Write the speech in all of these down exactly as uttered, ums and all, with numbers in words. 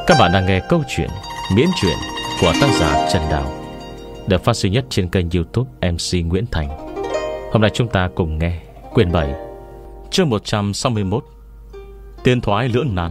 Các bạn đang nghe câu chuyện miễn truyện của tác giả Trần Đào, được phát sinh nhất trên kênh YouTube em xê Nguyễn Thành. Hôm nay chúng ta cùng nghe quyển bảy, chương một trăm sáu mươi mốt, Tiên thoái lưỡng nan.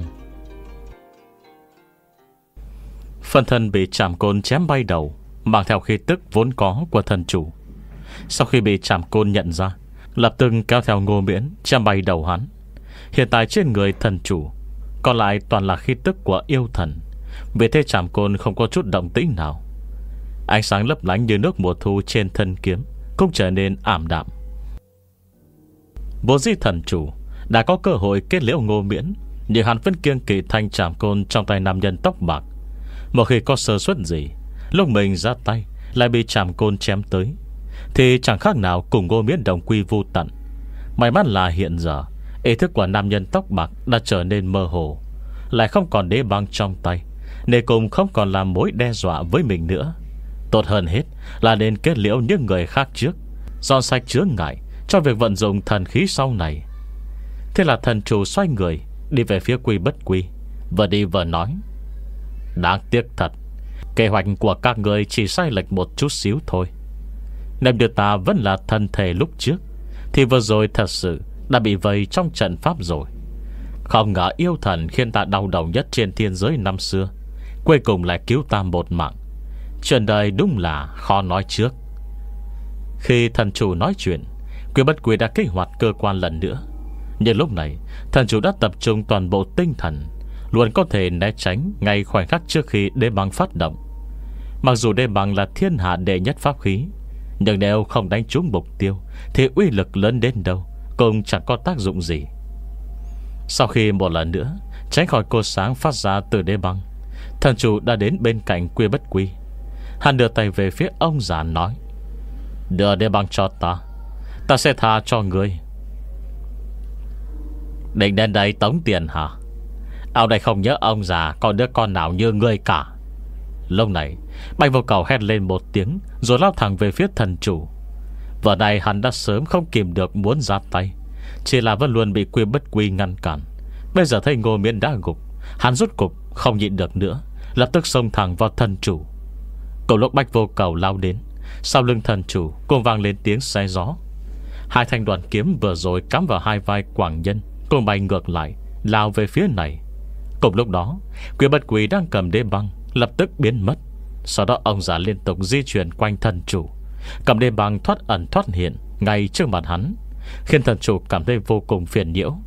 Phần thân bị chạm côn chém bay đầu, mang theo khí tức vốn có của thần chủ. Sau khi bị chạm côn nhận ra, lập tức kéo theo Ngô Miễn chém bay đầu hắn. Hiện tại trên người thần chủ còn lại toàn là khí tức của yêu thần, vì thế chạm côn không có chút động tĩnh nào. Ánh sáng lấp lánh như nước mùa thu trên thân kiếm cũng trở nên ảm đạm. Vốn dĩ thần chủ đã có cơ hội kết liễu Ngô Miễn, nhưng hắn vẫn kiêng kỵ thanh chạm côn trong tay nam nhân tóc bạc. Một khi có sơ suất gì, lúc mình ra tay lại bị chạm côn chém tới, thì chẳng khác nào cùng Ngô Miễn đồng quy vu tận. May mắn là hiện giờ ý thức của nam nhân tóc bạc đã trở nên mơ hồ, lại không còn đế băng trong tay, nên cùng không còn là mối đe dọa với mình nữa. Tốt hơn hết là nên kết liễu những người khác trước, dọn sạch chướng ngại cho việc vận dụng thần khí sau này. Thế là thần chủ xoay người đi về phía Quy Bất Quy, vừa đi vừa nói: đáng tiếc thật, kế hoạch của các người chỉ sai lệch một chút xíu thôi. Nếu như ta vẫn là thân thể lúc trước, thì vừa rồi thật sự đã bị vây trong trận pháp rồi. Không ngờ yêu thần khiến ta đau đầu nhất trên thiên giới năm xưa, cuối cùng lại cứu ta một mạng. Chuyện đời đúng là khó nói trước. Khi thần chủ nói chuyện, Quy Bất Quy đã kích hoạt cơ quan lần nữa. Nhưng lúc này thần chủ đã tập trung toàn bộ tinh thần, luôn có thể né tránh ngay khoảnh khắc trước khi đế băng phát động. Mặc dù đế băng là thiên hạ đệ nhất pháp khí, nhưng nếu không đánh trúng mục tiêu thì uy lực lớn đến đâu cũng chẳng có tác dụng gì. Sau khi một lần nữa tránh khỏi cột sáng phát ra từ đế băng, thần chủ đã đến bên cạnh Quy Bất Quy. Hắn đưa tay về phía ông già nói: đưa đế băng cho ta, ta sẽ tha cho ngươi. Định đến đây tống tiền hả? Ông đây không nhớ ông già có đứa con nào như ngươi cả. Lúc này Bạch Vô Cầu hét lên một tiếng, rồi lao thẳng về phía thần chủ. Vừa này hắn đã sớm không kìm được muốn ra tay, chỉ là vẫn luôn bị Quy Bất Quy ngăn cản. Bây giờ thấy Ngô Miễn đã gục, hắn rút cục không nhịn được nữa, lập tức xông thẳng vào thần chủ. Cùng lúc Bạch Vô Cầu lao đến, sau lưng thần chủ cùng vang lên tiếng xé gió. Hai thanh đoàn kiếm vừa rồi cắm vào hai vai quảng nhân cùng bay ngược lại, lao về phía này. Cùng lúc đó, Quy Bất Quy đang cầm đế băng lập tức biến mất. Sau đó ông già liên tục di chuyển quanh thần chủ, cầm đế băng thoát ẩn thoát hiện ngay trước mặt hắn, khiến thần chủ cảm thấy vô cùng phiền nhiễu.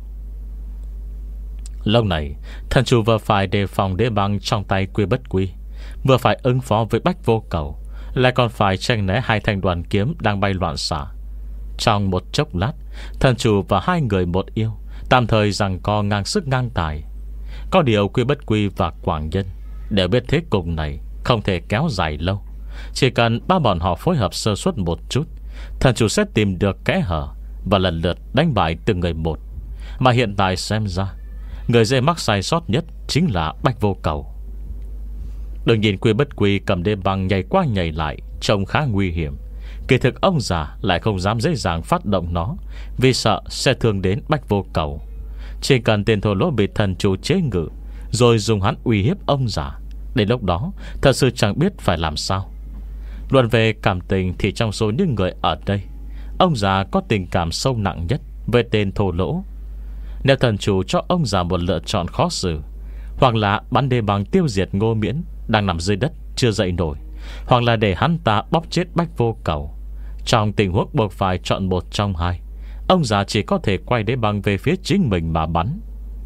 Lúc này thần chủ vừa phải đề phòng đế băng trong tay Quy Bất Quy, vừa phải ứng phó với Bạch Vô Cầu, lại còn phải tranh né hai thanh đoàn kiếm đang bay loạn xạ. Trong một chốc lát, thần chủ và hai người một yêu tạm thời giằng co ngang sức ngang tài. Có điều Quy Bất Quy và Quảng Nhân đều biết thế cục này không thể kéo dài lâu. Chỉ cần ba bọn họ phối hợp sơ suất một chút, thần chủ sẽ tìm được kẽ hở và lần lượt đánh bại từng người một. Mà hiện tại xem ra, người dễ mắc sai sót nhất chính là Bạch Vô Cầu. Đừng nhìn Quy Bất Quy cầm đế băng nhảy qua nhảy lại trông khá nguy hiểm, kỳ thực ông già lại không dám dễ dàng phát động nó, vì sợ sẽ thương đến Bạch Vô Cầu. Chỉ cần tên thô lỗ bị thần chủ chế ngự, rồi dùng hắn uy hiếp ông già, đến lúc đó thật sự chẳng biết phải làm sao. Luận về cảm tình thì trong số những người ở đây, ông già có tình cảm sâu nặng nhất với tên thô lỗ. Nếu thần chủ cho ông già một lựa chọn khó xử, hoặc là bắn đế băng tiêu diệt Ngô Miễn đang nằm dưới đất chưa dậy nổi, hoặc là để hắn ta bóp chết Bạch Vô Cầu, trong tình huống buộc phải chọn một trong hai, ông già chỉ có thể quay đế băng về phía chính mình mà bắn.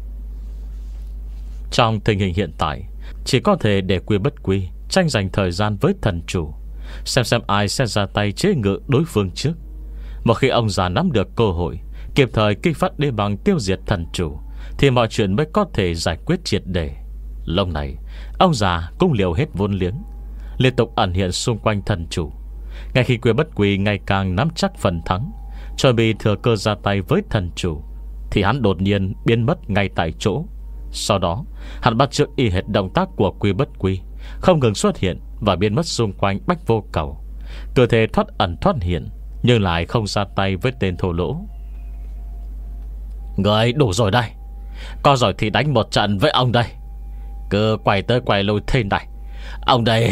Trong tình hình hiện tại, chỉ có thể để Quy Bất Quy tranh giành thời gian với thần chủ, xem xem ai sẽ ra tay chế ngự đối phương trước. Một khi ông già nắm được cơ hội kịp thời kích phát đế băng tiêu diệt thần chủ, thì mọi chuyện mới có thể giải quyết triệt để. Lúc này ông già cũng liều hết vốn liếng, liên tục ẩn hiện xung quanh thần chủ. Ngay khi Quy Bất Quy ngày càng nắm chắc phần thắng, chuẩn bị thừa cơ ra tay với thần chủ, thì hắn đột nhiên biến mất ngay tại chỗ. Sau đó hắn bắt chước y hệt động tác của Quy Bất Quy, không ngừng xuất hiện và biến mất xung quanh Bạch Vô Cầu, cơ thể thoát ẩn thoát hiện, nhưng lại không ra tay với tên thô lỗ. Người đủ rồi đây, có rồi thì đánh một trận với ông đây. Cứ quay tới quay lui thế này, ông đây.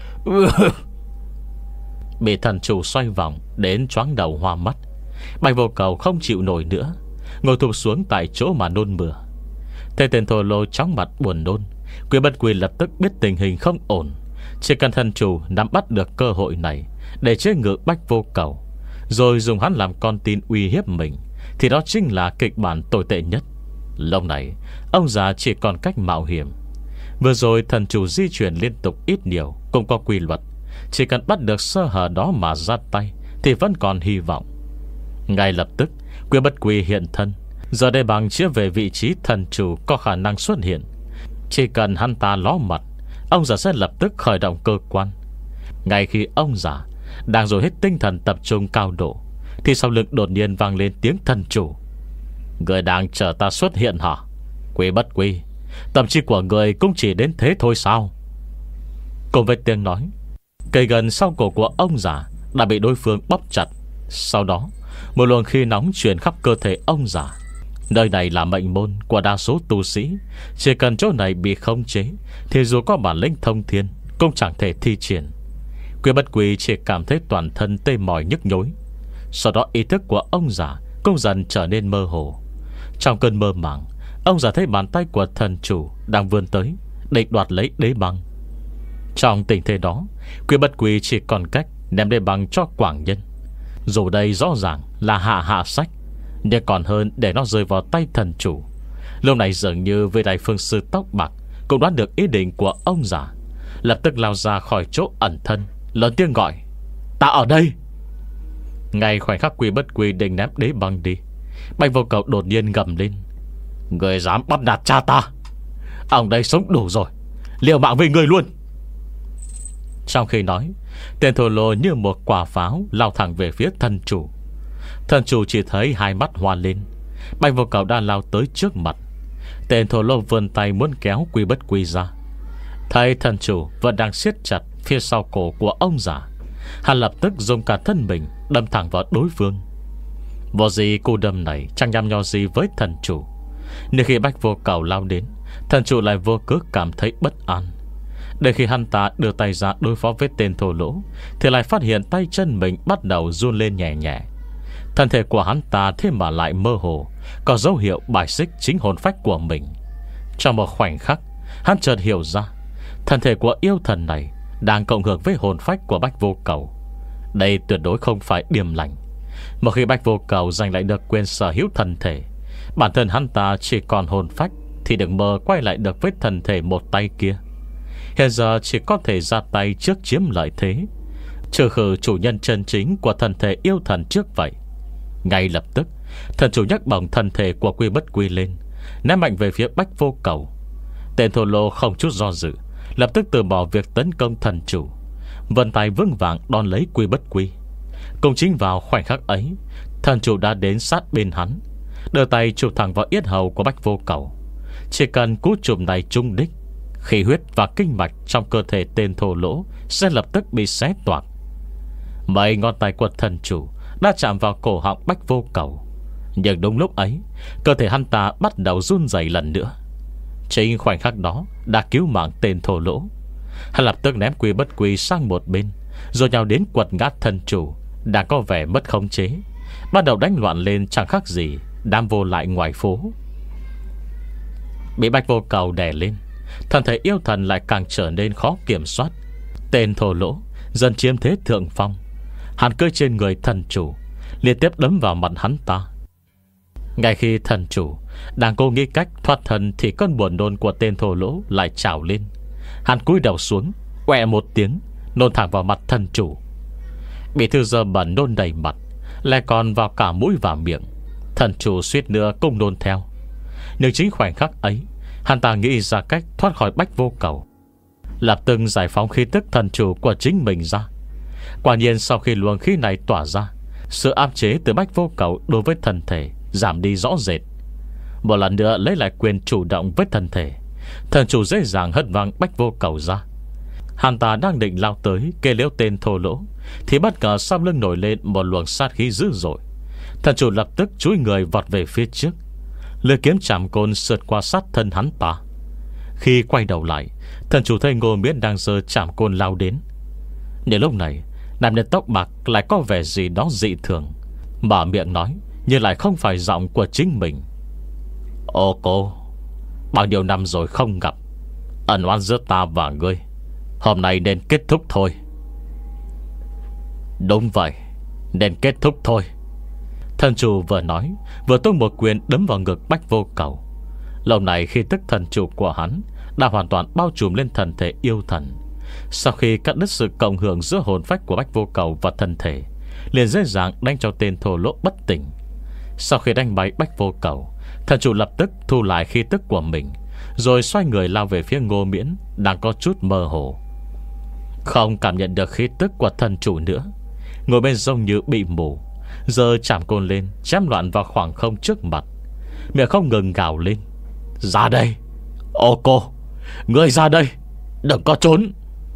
Bị thần chủ xoay vòng đến choáng đầu hoa mắt. Bạch Vô Cầu không chịu nổi nữa, ngồi thụp xuống tại chỗ mà nôn mửa. Thế tên thô lô chóng mặt buồn nôn, Quý Bất Quy lập tức biết tình hình không ổn. Chỉ cần thần chủ nắm bắt được cơ hội này để chế ngự Bạch Vô Cầu, rồi dùng hắn làm con tin uy hiếp mình, thì đó chính là kịch bản tồi tệ nhất. Lúc này ông già chỉ còn cách mạo hiểm. Vừa rồi thần chủ di chuyển liên tục ít nhiều cũng có quy luật, chỉ cần bắt được sơ hở đó mà ra tay thì vẫn còn hy vọng. Ngay lập tức Quý Bất Quy hiện thân. Giờ đây bằng chĩa về vị trí thần chủ có khả năng xuất hiện. Chỉ cần hắn ta ló mặt, ông già sẽ lập tức khởi động cơ quan. Ngay khi ông già đang rồi hết tinh thần tập trung cao độ, thì sau lưng đột nhiên vang lên tiếng thần chủ: người đang chờ ta xuất hiện hả? Quý Bất Quy, tâm trí của người cũng chỉ đến thế thôi sao? Cùng với tiếng nói, cây gần sau cổ của ông già đã bị đối phương bóp chặt. Sau đó một luồng khí nóng truyền khắp cơ thể ông già. Nơi này là mệnh môn của đa số tu sĩ, chỉ cần chỗ này bị khống chế thì dù có bản lĩnh thông thiên cũng chẳng thể thi triển. Quý Bất Quy chỉ cảm thấy toàn thân tê mỏi nhức nhối. Sau đó ý thức của ông già cũng dần trở nên mơ hồ. Trong cơn mơ màng, ông già thấy bàn tay của thần chủ đang vươn tới định đoạt lấy đế băng. Trong tình thế đó, Quý Bất Quy chỉ còn cách ném đế băng cho Quảng Nhân. Dù đây rõ ràng là hạ hạ sách, nhưng còn hơn để nó rơi vào tay thần chủ. Lúc này dường như với đại phương sư tóc bạc cũng đoán được ý định của ông già, lập tức lao ra khỏi chỗ ẩn thân, lớn tiếng gọi: ta ở đây. Ngay khoảnh khắc Quý Bất Quy định ném đế băng đi, Bạch Vô Cầu đột nhiên gầm lên: người dám bắt nạt cha ta, ông đây sống đủ rồi, liều mạng với người luôn. Trong khi nói, tên thô lô như một quả pháo lao thẳng về phía thần chủ. Thần chủ chỉ thấy hai mắt hoa lên. Bạch Vô Cầu đã lao tới trước mặt. Tên thô lô vươn tay muốn kéo Quý Bất Quy ra. Thấy thần chủ vẫn đang siết chặt phía sau cổ của ông già, hắn lập tức dùng cả thân mình đâm thẳng vào đối phương. Vô gì cú đâm này chẳng nhằm nhò gì với thần chủ. Nhưng khi Bạch Vô Cầu lao đến, thần chủ lại vô cớ cảm thấy bất an. Để khi hắn ta đưa tay ra đối phó với tên thô lỗ, thì lại phát hiện tay chân mình bắt đầu run lên nhẹ nhẹ. Thân thể của hắn ta thế mà lại mơ hồ, có dấu hiệu bài xích chính hồn phách của mình. Trong một khoảnh khắc, hắn chợt hiểu ra thân thể của yêu thần này đang cộng hưởng với hồn phách của Bạch Vô Cầu. Đây tuyệt đối không phải điềm lành. Một khi Bạch Vô Cầu giành lại được quyền sở hữu thân thể, bản thân hắn ta chỉ còn hồn phách thì đừng mơ quay lại được với thân thể một tay kia. Hiện giờ chỉ có thể ra tay trước chiếm lợi thế, trừ khử chủ nhân chân chính của thân thể yêu thần trước vậy. Ngay lập tức, thần chủ nhấc bổng thân thể của Quý Bất Quy lên, ném mạnh về phía Bạch Vô Cầu. Tên thô lô không chút do dự, lập tức từ bỏ việc tấn công thần chủ, vân tay vững vàng đón lấy Quý Bất Quy. Cũng chính vào khoảnh khắc ấy, thần chủ đã đến sát bên hắn, đưa tay chụp thẳng vào yết hầu của Bạch Vô Cầu. Chỉ cần cú chụp này trúng đích, khí huyết và kinh mạch trong cơ thể tên thô lỗ sẽ lập tức bị xé toạc. Mấy ngón tay của thần chủ đã chạm vào cổ họng Bạch Vô Cầu. Nhưng đúng lúc ấy, cơ thể hắn ta bắt đầu run rẩy lần nữa. Chính khoảnh khắc đó đã cứu mạng tên thô lỗ. Hắn lập tức ném Quý Bất Quy sang một bên, rồi nhào đến quật ngã thần chủ đang có vẻ mất khống chế, bắt đầu đánh loạn lên chẳng khác gì đám vô lại ngoài phố. Bị Bạch Vô Cầu đè lên, thân thể yêu thần lại càng trở nên khó kiểm soát. Tên thô lỗ dần chiếm thế thượng phong. Hắn cưỡi trên người thần chủ, liên tiếp đấm vào mặt hắn ta. Ngay khi thần chủ đang cố nghĩ cách thoát thân, thì cơn buồn nôn của tên thô lỗ lại trào lên. Hắn cúi đầu xuống, quẹ một tiếng, nôn thẳng vào mặt thần chủ. Bị thư dơ bẩn nôn đầy mặt, lại còn vào cả mũi và miệng. Thần chủ suýt nữa cũng nôn theo. Nhưng chính khoảnh khắc ấy, hắn ta nghĩ ra cách thoát khỏi Bạch Vô Cầu, lập tức giải phóng khí tức thần chủ của chính mình ra. Quả nhiên sau khi luồng khí này tỏa ra, sự áp chế từ Bạch Vô Cầu đối với thân thể giảm đi rõ rệt. Một lần nữa lấy lại quyền chủ động với thân thể, thần chủ dễ dàng hất văng Bạch Vô Cầu ra. Hắn ta đang định lao tới kê liễu tên thô lỗ, thì bất ngờ sau lưng nổi lên một luồng sát khí dữ dội. Thần chủ lập tức chúi người vọt về phía trước, lưỡi kiếm chạm côn sượt qua sát thân hắn ta. Khi quay đầu lại, thần chủ thấy Ngô Miễn đang giơ trảm côn lao đến. Nhưng lúc này, nam nhân tóc bạc lại có vẻ gì đó dị thường, mở miệng nói nhưng lại không phải giọng của chính mình. Ô cô, bao nhiêu năm rồi không gặp, ẩn oán giữa ta và ngươi hôm nay nên kết thúc thôi. Đúng vậy, nên kết thúc thôi. Thần chủ vừa nói, vừa tung một quyền đấm vào ngực Bách Vô Cầu. Lâu này khi tức thần chủ của hắn đã hoàn toàn bao trùm lên thần thể yêu thần. Sau khi cắt đứt sự cộng hưởng giữa hồn phách của Bách Vô Cầu và thân thể, liền dễ dàng đánh cho tên thổ lỗ bất tỉnh. Sau khi đánh bay Bách Vô Cầu, thần chủ lập tức thu lại khí tức của mình, rồi xoay người lao về phía Ngô Miễn đang có chút mơ hồ. Không cảm nhận được khí tức của thần chủ nữa, ngồi bên giống như bị mù, giờ chạm côn lên chém loạn vào khoảng không trước mặt, miệng không ngừng gào lên: Ra đây, ô cô, ngươi ra đây, đừng có trốn.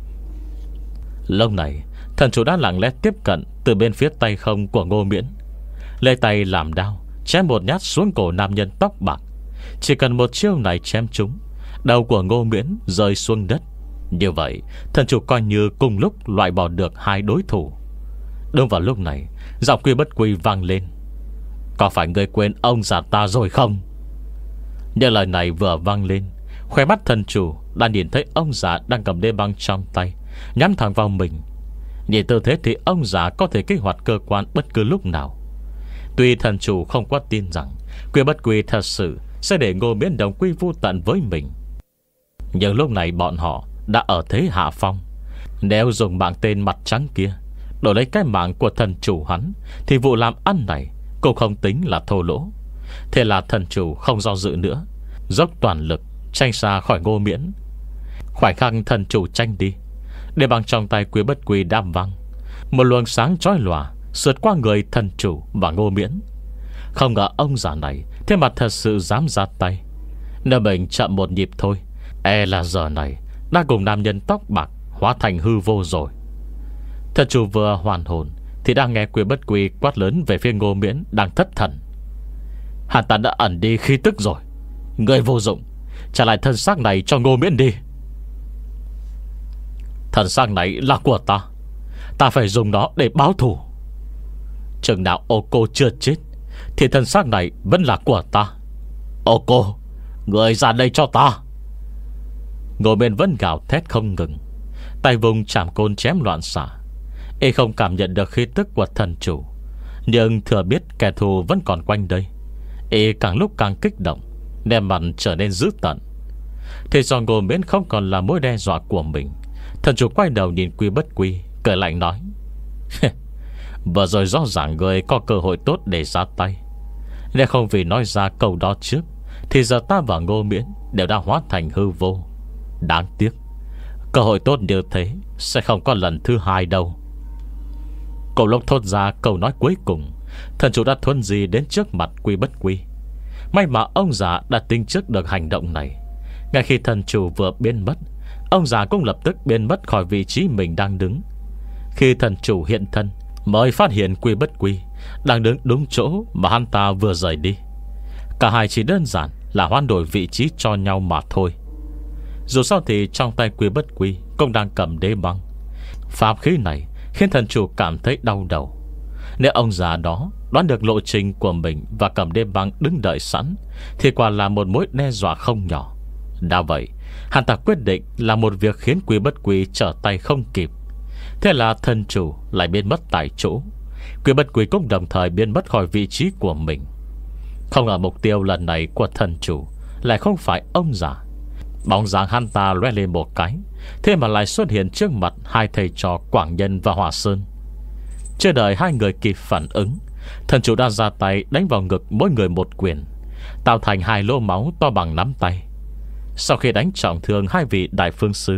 Lúc này thần chủ đã lặng lẽ tiếp cận từ bên phía tay không của Ngô Miễn, lấy tay làm đao chém một nhát xuống cổ nam nhân tóc bạc. Chỉ cần một chiêu này chém trúng, đầu của Ngô Miễn rơi xuống đất. Như vậy thần chủ coi như cùng lúc loại bỏ được hai đối thủ. Đúng vào lúc này, giọng Quy Bất Quy vang lên: Có phải ngươi quên ông già ta rồi không? Những lời này vừa vang lên, khóe mắt thần chủ đã nhìn thấy ông già đang cầm đế băng trong tay, nhắm thẳng vào mình. Nhìn tư thế thì ông già có thể kích hoạt cơ quan bất cứ lúc nào. Tuy thần chủ không quá tin rằng Quy Bất Quy thật sự sẽ để Ngô Miễn đồng quy vu tận với mình, nhưng lúc này bọn họ đã ở thế hạ phong. Nếu dùng mạng tên mặt trắng kia đổi lấy cái mạng của thần chủ hắn, thì vụ làm ăn này cũng không tính là thô lỗ. Thế là thần chủ không do dự nữa, dốc toàn lực tranh xa khỏi Ngô Miễn. Khoảnh khắc thần chủ tranh đi, để bằng trong tay Quy Bất Quy đam văng, một luồng sáng chói lòa sượt qua người thần chủ và Ngô Miễn. Không ngờ ông già này thế mà thật sự dám ra tay. Nếu mình chậm một nhịp thôi, e là giờ này đã cùng nam nhân tóc bạc hóa thành hư vô rồi. Thần chủ vừa hoàn hồn thì đang nghe Quy Bất Quy quát lớn về phía Ngô Miễn đang thất thần: Hắn ta đã ẩn đi khí tức rồi, người vô dụng, trả lại thân xác này cho Ngô Miễn đi. Thân xác này là của ta, ta phải dùng nó để báo thù. Chừng nào ô cô chưa chết thì thân xác này vẫn là của ta. Ô cô, người ra đây cho ta. Ngô Miễn vẫn gào thét không ngừng, tay vùng chạm côn chém loạn xạ. Y không cảm nhận được khí tức của thần chủ, nhưng thừa biết kẻ thù vẫn còn quanh đây, Y càng lúc càng kích động, đem mặt trở nên dữ tợn. Thế do Ngô Miễn không còn là mối đe dọa của mình, thần chủ quay đầu nhìn Quy Bất Quy, cười lạnh nói: Vừa rồi rõ ràng người có cơ hội tốt để ra tay. Nếu không vì nói ra câu đó trước, thì giờ ta và Ngô Miễn đều đã hóa thành hư vô. Đáng tiếc, cơ hội tốt như thế sẽ không có lần thứ hai đâu. Cậu lúc thốt ra câu nói cuối cùng, thần chủ đã thuần di đến trước mặt Quy Bất Quy. May mà ông già đã tính trước được hành động này. Ngay khi thần chủ vừa biến mất, ông già cũng lập tức biến mất khỏi vị trí mình đang đứng. Khi thần chủ hiện thân, mới phát hiện Quy Bất Quy đang đứng đúng chỗ mà hắn ta vừa rời đi. Cả hai chỉ đơn giản là hoán đổi vị trí cho nhau mà thôi. Dù sao thì trong tay Quy Bất Quy cũng đang cầm đế băng. Pháp khí này khiến thần chủ cảm thấy đau đầu. Nếu ông già đó đoán được lộ trình của mình và cầm đế băng đứng đợi sẵn, thì quả là một mối đe dọa không nhỏ. Đã vậy, hắn ta quyết định là một việc khiến Quy Bất Quy trở tay không kịp. Thế là thần chủ lại biến mất tại chỗ. Quy Bất Quy cũng đồng thời biến mất khỏi vị trí của mình. Không ngờ mục tiêu lần này của thần chủ lại không phải ông già. Bóng dáng hắn ta lóe lên một cái, thế mà lại xuất hiện trước mặt hai thầy trò Quảng Nhân và Hòa Sơn. Chưa đợi hai người kịp phản ứng, thần chủ đã ra tay đánh vào ngực mỗi người một quyền, tạo thành hai lỗ máu to bằng nắm tay. Sau khi đánh trọng thương hai vị đại phương sư,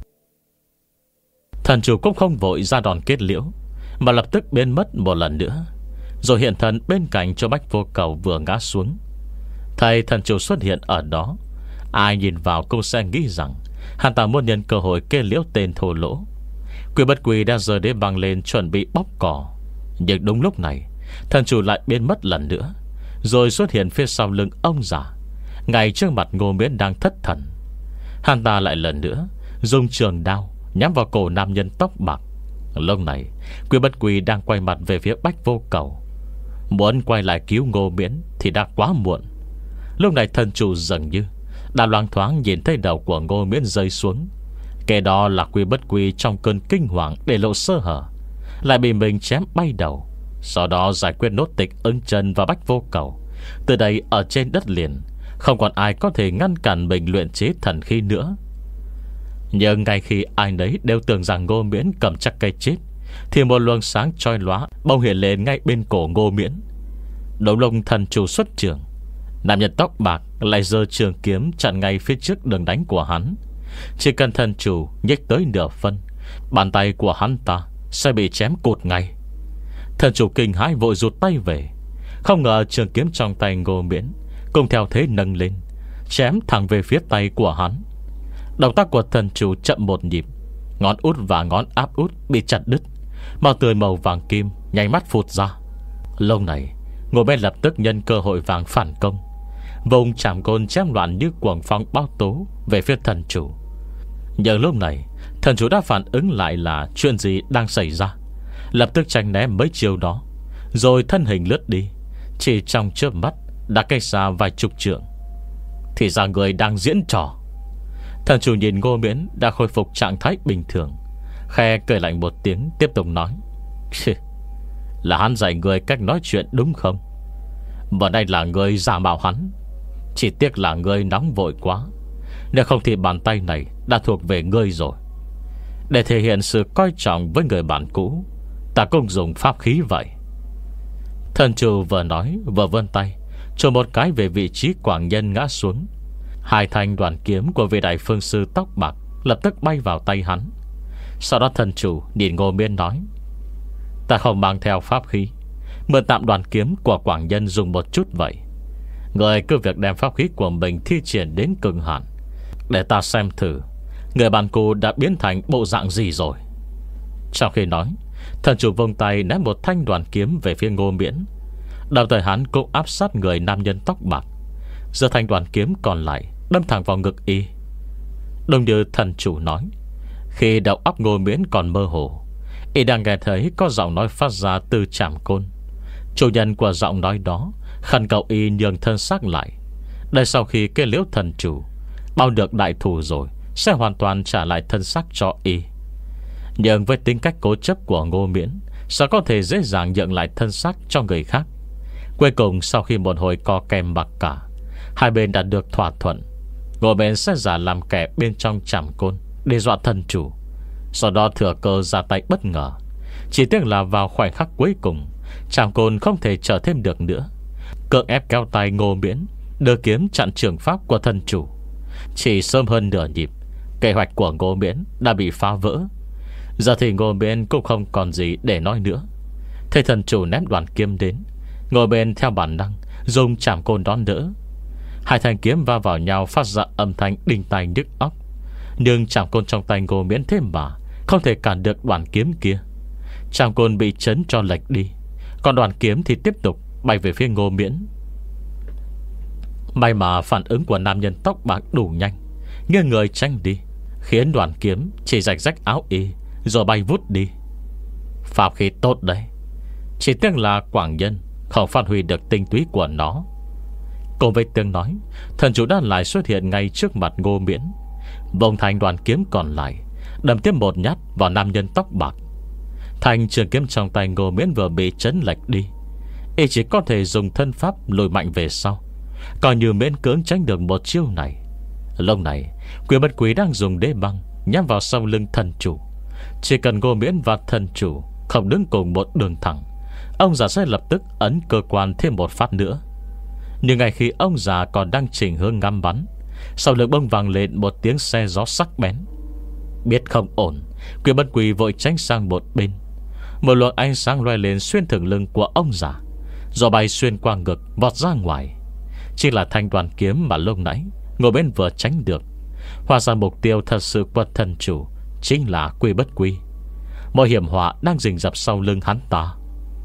thần chủ cũng không vội ra đòn kết liễu, mà lập tức biến mất một lần nữa, rồi hiện thân bên cạnh cho Bách Vô Cầu vừa ngã xuống. Thầy thần chủ xuất hiện ở đó, ai nhìn vào cũng sẽ nghĩ rằng hắn ta muốn nhân cơ hội kê liễu tên thô lỗ. Quy Bất Quy đang giơ đế băng lên chuẩn bị bóc cỏ, nhưng đúng lúc này thần chủ lại biến mất lần nữa, rồi xuất hiện phía sau lưng ông già, ngay trước mặt Ngô Miễn đang thất thần. Hắn ta lại lần nữa dùng trường đao nhắm vào cổ nam nhân tóc bạc. Lúc này Quy Bất Quy đang quay mặt về phía Bách Vô Cầu, muốn quay lại cứu Ngô Miễn thì đã quá muộn. Lúc này thân chủ dường như đã loáng thoáng nhìn thấy đầu của Ngô Miễn rơi xuống. Kể đó là Quy Bất Quy trong cơn kinh hoàng để lộ sơ hở, lại bị mình chém bay đầu. Sau đó giải quyết nốt Tịch Ưng Chân và Bách Vô Cầu. Từ đây ở trên đất liền không còn ai có thể ngăn cản mình luyện chế thần khí nữa. Nhưng ngay khi ai nấy đều tưởng rằng Ngô Miễn cầm chắc cây chết, thì một luồng sáng chói lóa bỗng hiện lên ngay bên cổ Ngô Miễn. Đúng lúc thần chủ xuất trường, nam nhân tóc bạc lại giơ trường kiếm chặn ngay phía trước đường đánh của hắn. Chỉ cần thần chủ nhích tới nửa phân, bàn tay của hắn ta sẽ bị chém cụt ngay. Thần chủ kinh hãi vội rụt tay về. Không ngờ trường kiếm trong tay Ngô Miễn cùng theo thế nâng lên, chém thẳng về phía tay của hắn. Động tác của thần chủ chậm một nhịp, ngón út và ngón áp út bị chặt đứt, màu tươi màu vàng kim nháy mắt phụt ra. Lúc này Ngô Miễn lập tức nhân cơ hội vàng phản công, vùng chạm côn chém loạn như cuồng phong bao tố về phía thần chủ. Nhưng lúc này thần chủ đã phản ứng lại là chuyện gì đang xảy ra, lập tức tránh né mấy chiêu đó, rồi thân hình lướt đi. Chỉ trong chớp mắt đã cách xa vài chục trượng. Thì ra người đang diễn trò. Thần chủ nhìn Ngô Miễn đã khôi phục trạng thái bình thường, khẽ cười lạnh một tiếng, tiếp tục nói: Là hắn dạy người cách nói chuyện đúng không? Vừa nay là người giả mạo hắn. Chỉ tiếc là người nóng vội quá, nếu không thì bàn tay này đã thuộc về ngươi rồi. Để thể hiện sự coi trọng với người bạn cũ, ta cũng dùng pháp khí vậy. Thần chủ vừa nói vừa vươn tay chộp một cái về vị trí Quảng Nhân ngã xuống. Hai thanh đoàn kiếm của vị đại phương sư tóc bạc lập tức bay vào tay hắn. Sau đó thần chủ nhìn Ngô Miễn nói: Ta không mang theo pháp khí, mượn tạm đoàn kiếm của Quảng Nhân dùng một chút vậy. Người cứ việc đem pháp khí của mình thi triển đến cực hạn, để ta xem thử người bạn cũ đã biến thành bộ dạng gì rồi. Trong khi nói, thần chủ vung tay ném một thanh đoàn kiếm về phía Ngô Miễn. Đồng thời hắn cũng áp sát người nam nhân tóc bạc, giơ thanh đoàn kiếm còn lại đâm thẳng vào ngực y. Đúng như thần chủ nói, khi đầu óc Ngô Miễn còn mơ hồ, y đang nghe thấy có giọng nói phát ra từ trảm côn. Chủ nhân của giọng nói đó khẩn cầu y nhường thân xác lại, để sau khi cái liễu thần chủ bao được đại thủ rồi sẽ hoàn toàn trả lại thân xác cho y. Nhưng với tính cách cố chấp của Ngô Miễn, sao có thể dễ dàng nhượng lại thân xác cho người khác. Cuối cùng sau khi một hồi co kèm bạc cả, hai bên đã được thỏa thuận. Ngô Miễn sẽ giả làm kẻ bên trong trảm côn, đe dọa thần chủ, sau đó thừa cơ ra tay bất ngờ. Chỉ tiếc là vào khoảnh khắc cuối cùng, trảm côn không thể chờ thêm được nữa, cưỡng ép kéo tay Ngô Miễn, đưa kiếm chặn trường pháp của thần chủ. Chỉ sớm hơn nửa nhịp, kế hoạch của Ngô Miễn đã bị phá vỡ. Giờ thì Ngô Miễn cũng không còn gì để nói nữa. Thấy thần chủ ném đoàn kiếm đến, Ngô Miễn theo bản năng dùng trảm côn đón đỡ. Hai thanh kiếm va vào nhau phát ra âm thanh đinh tai nhức óc. Nhưng trảm côn trong tay Ngô Miễn thế mà không thể cản được đoàn kiếm kia. Trảm côn bị chấn cho lệch đi, còn đoàn kiếm thì tiếp tục bay về phía Ngô Miễn. May mà phản ứng của nam nhân tóc bạc đủ nhanh, nghiêng người tránh đi, khiến đoàn kiếm chỉ rạch rách áo y rồi bay vút đi. Pháp khí tốt đấy, chỉ tiếc là Quảng Nhân không phát huy được tinh túy của nó. Cùng với tiếng nói, thần chủ đã lại xuất hiện ngay trước mặt Ngô Miễn, vòng thành đoàn kiếm còn lại đâm tiếp một nhát vào nam nhân tóc bạc. Thành trường kiếm trong tay Ngô Miễn vừa bị chấn lệch đi, y chỉ có thể dùng thân pháp lùi mạnh về sau, coi như miễn cưỡng tránh được một chiêu này. Lúc này Quy Bất Quy đang dùng đế băng nhắm vào sau lưng thần chủ. Chỉ cần Ngô Miễn và thần chủ không đứng cùng một đường thẳng, ông già sẽ lập tức ấn cơ quan thêm một phát nữa. Nhưng ngay khi ông già còn đang chỉnh hướng ngắm bắn, sau lưng bông vàng lên một tiếng xe gió sắc bén. Biết không ổn, Quy Bất Quy vội tránh sang một bên. Một luồng ánh sáng loe lên xuyên thẳng lưng của ông già, rồi bay xuyên qua ngực vọt ra ngoài. Chỉ là thanh đoàn kiếm mà lúc nãy Ngô Miễn vừa tránh được. Hóa ra mục tiêu thật sự của thần chủ chính là Quy Bất Quy. Mọi hiểm họa đang rình rập sau lưng hắn ta.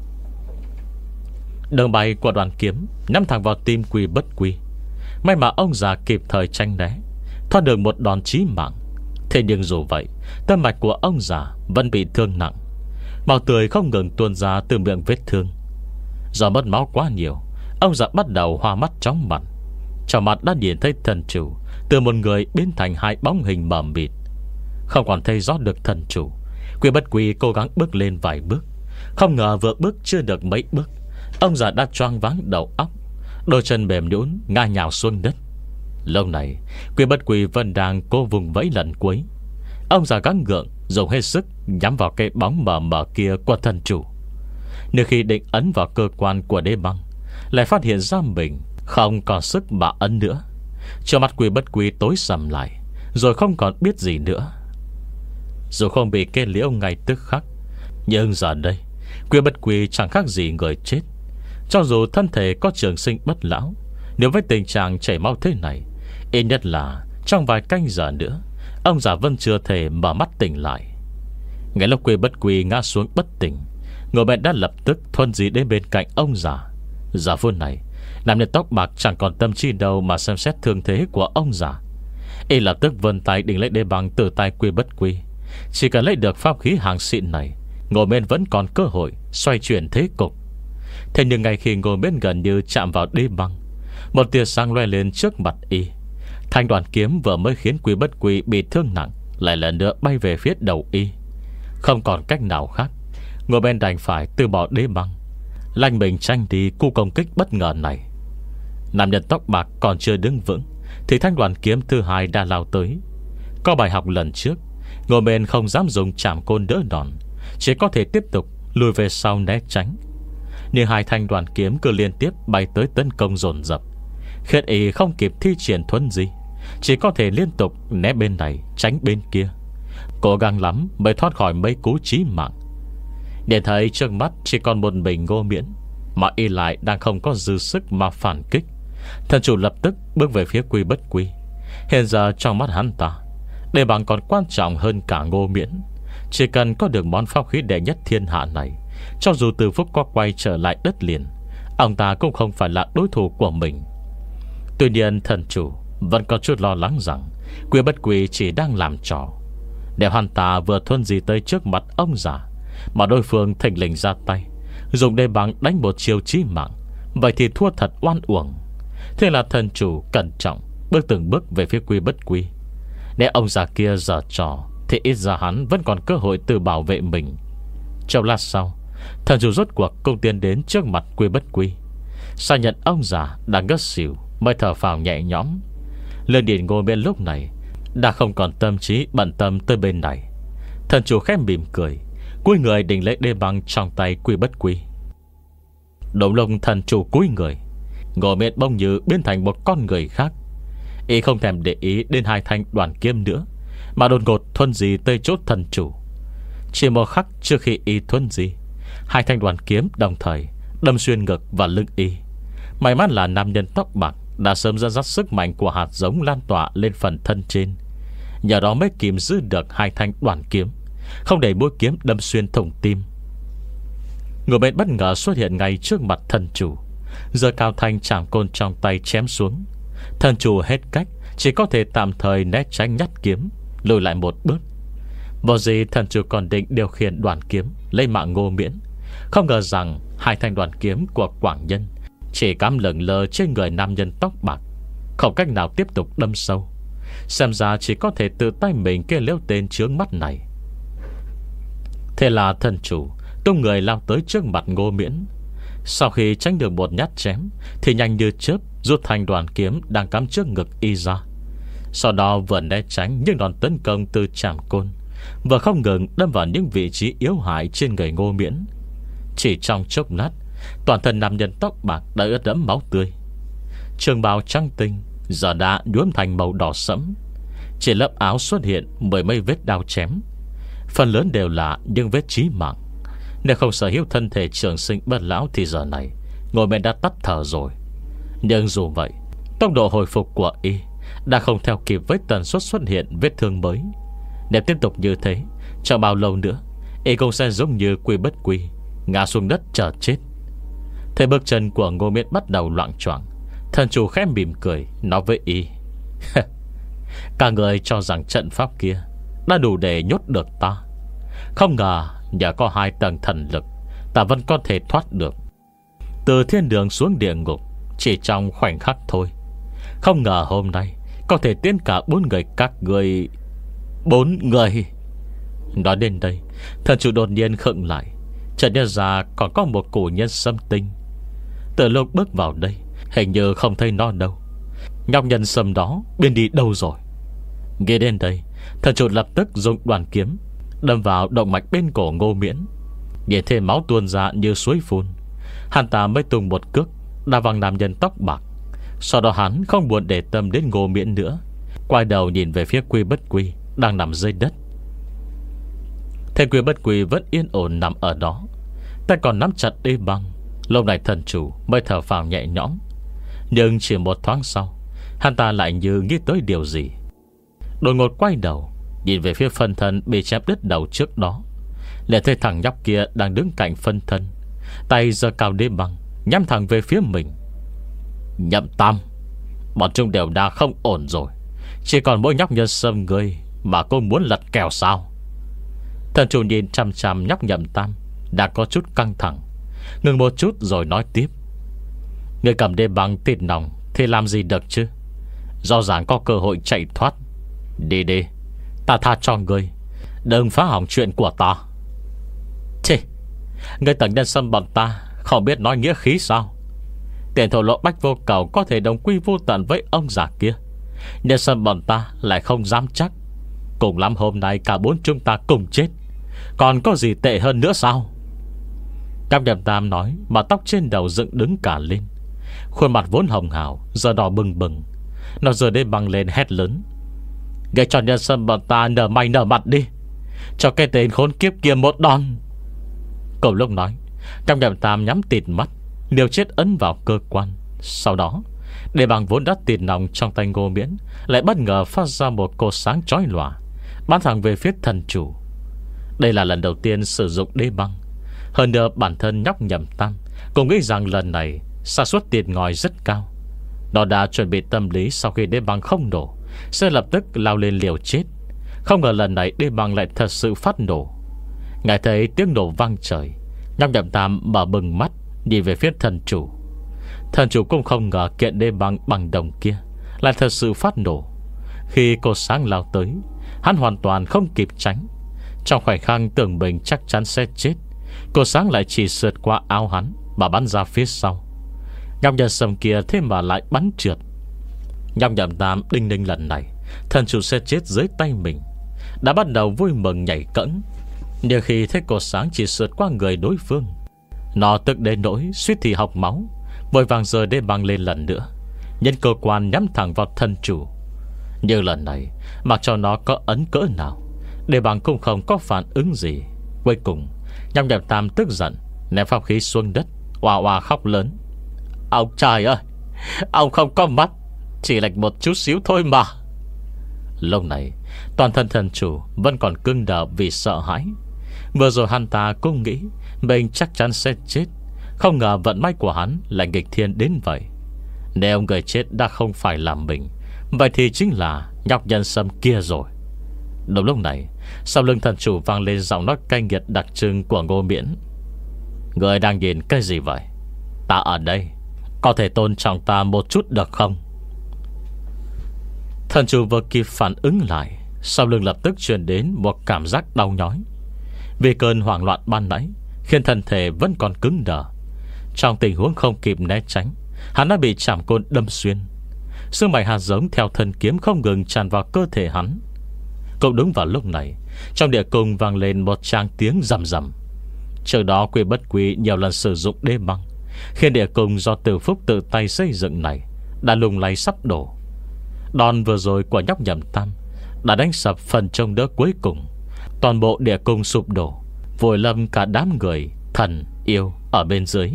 Đường bay của đoàn kiếm nhắm thẳng vào tim Quy Bất Quy. May mà ông già kịp thời tranh né, thoát được một đòn chí mạng. Thế nhưng dù vậy, tâm mạch của ông già vẫn bị thương nặng, máu tươi không ngừng tuôn ra từ miệng vết thương. Do mất máu quá nhiều, ông già bắt đầu hoa mắt chóng mặt. Trong mặt đã nhìn thấy thần chủ từ một người biến thành hai bóng hình mờ mịt. Không còn thấy rõ được thần chủ, Quy Bất Quy cố gắng bước lên vài bước. Không ngờ vừa bước chưa được mấy bước, ông già đã choáng váng đầu óc, đôi chân mềm nhũn ngã nhào xuống đất. Lâu này Quy Bất Quy vẫn đang cố vùng vẫy lần cuối. Ông già gắng gượng dùng hết sức nhắm vào cái bóng mờ mờ kia của thần chủ. Nếu khi định ấn vào cơ quan của đế băng, lại phát hiện ra mình không còn sức mà ấn nữa. Cho mắt Quy Bất Quy tối sầm lại, rồi không còn biết gì nữa. Dù không bị kết liễu ngay tức khắc, nhưng giờ đây Quy Bất Quy chẳng khác gì người chết. Cho dù thân thể có trường sinh bất lão, nếu với tình trạng chảy máu thế này, ít nhất là trong vài canh giờ nữa, ông già vẫn chưa thể mở mắt tỉnh lại. Ngay lúc Quy Bất Quy ngã xuống bất tỉnh, người bệnh đã lập tức thuần di đến bên cạnh ông già. Giờ phút này, nam nhân tóc bạc chẳng còn tâm trí đâu mà xem xét thương thế của ông già. Y lập tức vươn tay định lấy đế băng từ tay Quy Bất Quy. Chỉ cần lấy được pháp khí hàng xịn này, Ngô Miễn vẫn còn cơ hội xoay chuyển thế cục. Thế nhưng ngay khi Ngô Miễn gần như chạm vào đế băng, một tia sáng loe lên trước mặt y. Thanh đoàn kiếm vừa mới khiến Quy Bất Quy bị thương nặng lại lần nữa bay về phía đầu y. Không còn cách nào khác, Ngô Miễn đành phải từ bỏ đế băng, lanh mình tranh đi cú công kích bất ngờ này. Nam nhân tóc bạc còn chưa đứng vững thì thanh đoàn kiếm thứ hai đã lao tới. Có bài học lần trước, Ngô Miễn không dám dùng trảm côn đỡ đòn, chỉ có thể tiếp tục lùi về sau né tránh. Nhưng hai thanh đoàn kiếm cứ liên tiếp bay tới tấn công dồn dập, khiến y không kịp thi triển thuấn di, chỉ có thể liên tục né bên này tránh bên kia, cố gắng lắm mới thoát khỏi mấy cú chí mạng. Để thấy trước mắt chỉ còn một mình Ngô Miễn, mà y lại đang không có dư sức mà phản kích. Thần chủ lập tức bước về phía Quy Bất Quy. Hiện giờ trong mắt hắn ta, đề bằng còn quan trọng hơn cả Ngô Miễn. Chỉ cần có được món pháp khí đệ nhất thiên hạ này, cho dù Từ Phúc có quay trở lại đất liền, ông ta cũng không phải là đối thủ của mình. Tuy nhiên thần chủ vẫn có chút lo lắng rằng Quy Bất Quy chỉ đang làm trò. Nếu hắn ta vừa thuần gì tới trước mặt ông già, mà đối phương thình lình ra tay, dùng đê bằng đánh một chiêu chí mạng, vậy thì thua thật oan uổng. Thế là thần chủ cẩn trọng bước từng bước về phía Quy Bất Quy. Nếu ông già kia giở trò, thì ít ra hắn vẫn còn cơ hội tự bảo vệ mình. Trong lát sau, thần chủ rốt cuộc cũng tiến đến trước mặt Quy Bất Quy. Xác nhận ông già đang ngất xỉu, mới thở phào nhẹ nhõm. Lương Điền Ngô bên lúc này đã không còn tâm trí bận tâm tới bên này. Thần chủ khẽ mỉm cười, cúi người định lấy đê băng trong tay Quy Bất Quy. Đúng lúc thần chủ cúi người, Ngô Miễn bỗng như biến thành một con người khác. Y không thèm để ý đến hai thanh đoàn kiếm nữa, mà đột ngột thuần di tới chốt thần chủ. Chỉ một khắc trước khi y thuần di, hai thanh đoàn kiếm đồng thời đâm xuyên ngực và lưng y. May mắn là nam nhân tóc bạc đã sớm dẫn dắt sức mạnh của hạt giống lan tỏa lên phần thân trên, nhờ đó mới kìm giữ được hai thanh đoàn kiếm, không để mũi kiếm đâm xuyên thủng tim. Người bên bất ngờ xuất hiện ngay trước mặt thần chủ, giơ cao thanh trảm côn trong tay chém xuống. Thần chủ hết cách, chỉ có thể tạm thời né tránh nhát kiếm, lùi lại một bước. Vô gì thần chủ còn định điều khiển đoàn kiếm lấy mạng Ngô Miễn, không ngờ rằng hai thanh đoàn kiếm của Quảng Nhân chỉ cắm lửng lờ trên người nam nhân tóc bạc, không cách nào tiếp tục đâm sâu. Xem ra chỉ có thể tự tay mình kê liễu tên chướng mắt này. Thế là thần chủ tung người lao tới trước mặt Ngô Miễn. Sau khi tránh được một nhát chém, thì nhanh như chớp rút thanh đoàn kiếm đang cắm trước ngực y ra. Sau đó vừa né tránh những đòn tấn công từ trảm côn, vừa không ngừng đâm vào những vị trí yếu hại trên người Ngô Miễn. Chỉ trong chốc lát, toàn thân nam nhân tóc bạc đã ướt đẫm máu tươi. Trường bào trắng tinh giờ đã nhuốm thành màu đỏ sẫm. Trên lớp áo xuất hiện mười mấy vết đao chém, phần lớn đều là những vết chí mạng. Nếu không sở hữu thân thể trường sinh bất lão thì giờ này Ngô Miễn đã tắt thở rồi. Nhưng dù vậy, tốc độ hồi phục của y đã không theo kịp với tần suất xuất hiện vết thương mới. Nếu tiếp tục như thế, chẳng bao lâu nữa y cũng sẽ giống như Quy Bất Quy, ngã xuống đất chờ chết. Thấy bước chân của Ngô Miễn bắt đầu loạng choạng, thần chủ khẽ mỉm cười nói với y: Cả người cho rằng trận pháp kia đã đủ để nhốt được ta. Không ngờ nhờ có hai tầng thần lực, ta vẫn có thể thoát được từ thiên đường xuống địa ngục chỉ trong khoảnh khắc thôi. Không ngờ hôm nay có thể tiến cả bốn người các người. Bốn người. Nói đến đây, thần chủ đột nhiên khựng lại, chợt nhớ ra còn có một củ nhân sâm tinh. Từ lúc bước vào đây, hình như không thấy nó đâu. Nhóc nhân sâm đó biến đi đâu rồi? Nghe đến đây, thần chủ lập tức dùng đoàn kiếm đâm vào động mạch bên cổ Ngô Miễn. Nhìn thêm máu tuôn ra như suối phun, hắn ta mới tung một cước đá vào nam nhân tóc bạc. Sau đó hắn không buồn để tâm đến Ngô Miễn nữa, quay đầu nhìn về phía Quy Bất Quy đang nằm dưới đất. Thấy Quy Bất Quy vẫn yên ổn nằm ở đó, tay còn nắm chặt đế băng. Lúc này thần chủ mới thở phào nhẹ nhõm. Nhưng chỉ một thoáng sau, hắn ta lại như nghĩ tới điều gì, đột ngột quay đầu nhìn về phía phân thân bị chém đứt đầu trước đó. Lại thấy thằng nhóc kia đang đứng cạnh phân thân, tay giơ cao đế băng nhắm thẳng về phía mình. Nhậm Tam, bọn chúng đều đã không ổn rồi, chỉ còn mỗi nhóc nhân sâm ngươi mà cô muốn lật kèo sao? Thần chủ nhìn chăm chăm nhóc Nhậm Tam đã có chút căng thẳng, ngừng một chút rồi nói tiếp. Ngươi cầm đế băng thịt nòng thì làm gì được chứ? Rõ ràng có cơ hội chạy thoát. Đi đi, ta tha cho ngươi, đừng phá hỏng chuyện của ta. Chê, ngươi tầng nhân sâm bọn ta không biết nói nghĩa khí sao? Tiền thổ lộ Bách Vô Cầu có thể đồng quy vô tận với ông già kia, nhân sâm bọn ta lại không dám chắc. Cùng lắm hôm nay cả bốn chúng ta cùng chết, còn có gì tệ hơn nữa sao? Nhóc Nhậm Tam nói mà tóc trên đầu dựng đứng cả lên, khuôn mặt vốn hồng hào giờ đỏ bừng bừng. Nó giờ đây băng lên hét lớn: gây cho nhân sâm bọn ta nở mày nở mặt đi, cho cái tên khốn kiếp kia một đòn. Cùng lúc nói, Nhóc Nhậm Tam nhắm tịt mắt, liều chết ấn vào cơ quan. Sau đó, để bằng vốn đã tịt nòng trong tay Ngô Miễn lại bất ngờ phát ra một cột sáng chói lòa, bắn thẳng về phía thần chủ. Đây là lần đầu tiên sử dụng đế băng. Hơn nữa bản thân nhóc Nhậm Tam cũng nghĩ rằng lần này xác suất tiền ngòi rất cao. Nó đã chuẩn bị tâm lý sau khi đế băng không nổ sẽ lập tức lao lên liều chết. Không ngờ lần này đế băng lại thật sự phát nổ. Ngài thấy tiếng nổ vang trời, nhóc Nhậm Tam mở bừng mắt nhìn về phía thần chủ. Thần chủ cũng không ngờ kiện đế băng bằng đồng kia lại thật sự phát nổ. Khi cô sáng lao tới, hắn hoàn toàn không kịp tránh. Trong khoảnh khắc tưởng mình chắc chắn sẽ chết, cô sáng lại chỉ sượt qua áo hắn mà bắn ra phía sau. Nhóc nhân sâm kia thế mà lại bắn trượt. Nhóc Nhậm Tam đinh ninh lần này thần chủ sẽ chết dưới tay mình, đã bắt đầu vui mừng nhảy cẫng. Nhưng khi thấy cô sáng chỉ sượt qua người đối phương, nó tức đến nỗi suýt thì học máu, vội vàng rời đế băng lên lần nữa, nhân cơ quan nhắm thẳng vào thân chủ. Nhưng lần này mặc cho nó có ấn cỡ nào, đế băng cũng không có phản ứng gì. Cuối cùng nhóc Nhậm Tam tức giận ném pháp khí xuống đất, oà oà khóc lớn: ông trời ơi, ông không có mắt, chỉ lệch một chút xíu thôi mà. Lúc này toàn thân thần chủ vẫn còn cứng đờ vì sợ hãi. Vừa rồi hắn ta cũng nghĩ mình chắc chắn sẽ chết, không ngờ vận may của hắn lại nghịch thiên đến vậy. Nếu người chết đã không phải là mình, vậy thì chính là nhóc nhân sâm kia rồi. Đúng lúc này, sau lưng thần chủ vang lên giọng nói cay nghiệt đặc trưng của Ngô Miễn: người đang nhìn cái gì vậy? Ta ở đây, có thể tôn trọng ta một chút được không? Thần chủ vừa kịp phản ứng lại, sau lưng lập tức truyền đến một cảm giác đau nhói. Vì cơn hoảng loạn ban nãy khiến thân thể vẫn còn cứng đờ. Trong tình huống không kịp né tránh, hắn đã bị chảm côn đâm xuyên. Sương mạch hạt giống theo thân kiếm không ngừng tràn vào cơ thể hắn. Cũng đúng vào lúc này, trong địa cung vang lên một tràng tiếng rầm rầm. Trước đó Quy Bất Quy nhiều lần sử dụng đế băng, khiến địa cung do Từ Phúc tự tay xây dựng này đã lung lay sắp đổ. Đòn vừa rồi của nhóc Nhậm Tam đã đánh sập phần trông đỡ cuối cùng. Toàn bộ địa cung sụp đổ, vùi lâm cả đám người thần yêu ở bên dưới.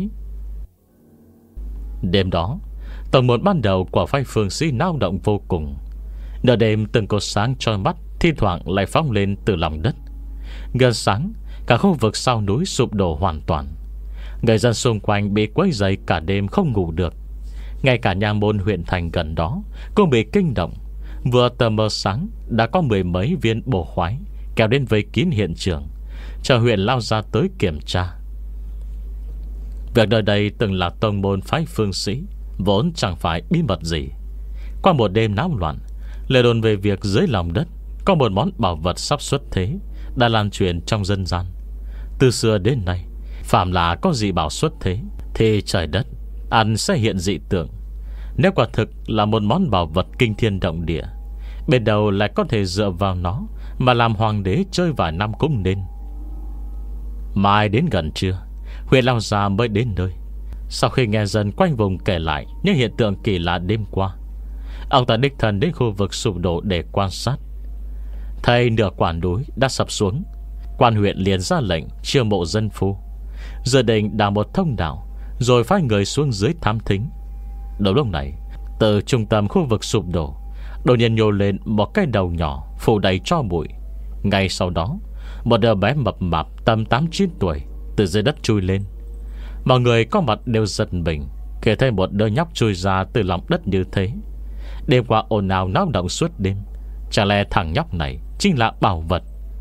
Đêm đó, tầng một ban đầu của phái phương sĩ náo động vô cùng. Nửa đêm từng cột sáng chói mắt thi thoảng lại phóng lên từ lòng đất. Gần sáng, cả khu vực sau núi sụp đổ hoàn toàn. Người dân xung quanh bị quấy rầy cả đêm không ngủ được. Ngay cả nhà môn huyện thành gần đó cũng bị kinh động. Vừa tờ mờ sáng đã có mười mấy viên bổ khoái kéo đến vây kín hiện trường, chờ huyện lao ra tới kiểm tra. Việc nơi đây từng là tông môn phái phương sĩ, vốn chẳng phải bí mật gì. Qua một đêm náo loạn, lời đồn về việc dưới lòng đất có một món bảo vật sắp xuất thế đã lan truyền trong dân gian. Từ xưa đến nay, phàm là có gì bảo xuất thế thì trời đất ăn sẽ hiện dị tượng. Nếu quả thực là một món bảo vật kinh thiên động địa, bên đầu lại có thể dựa vào nó mà làm hoàng đế chơi vài năm cũng nên. Mai đến gần trưa, huyện lao già mới đến nơi. Sau khi nghe dân quanh vùng kể lại những hiện tượng kỳ lạ đêm qua, ông ta đích thân đến khu vực sụp đổ để quan sát. Thấy nửa quả núi đã sập xuống, quan huyện liền ra lệnh chiêu mộ dân phu, dự định đào một thông đạo, rồi phái người xuống dưới thám thính. Đầu lúc này, từ trung tâm khu vực sụp đổ đột nhiên nhô lên một cái đầu nhỏ phủ đầy tro bụi. Ngay sau đó, một đứa bé mập mạp tầm tám chín tuổi từ dưới đất chui lên. Mọi người có mặt đều giật mình khi thấy một đứa nhóc chui ra từ lòng đất như thế. Đêm qua ồn ào náo động suốt đêm, chả lẽ thằng nhóc này chính là bảo vật?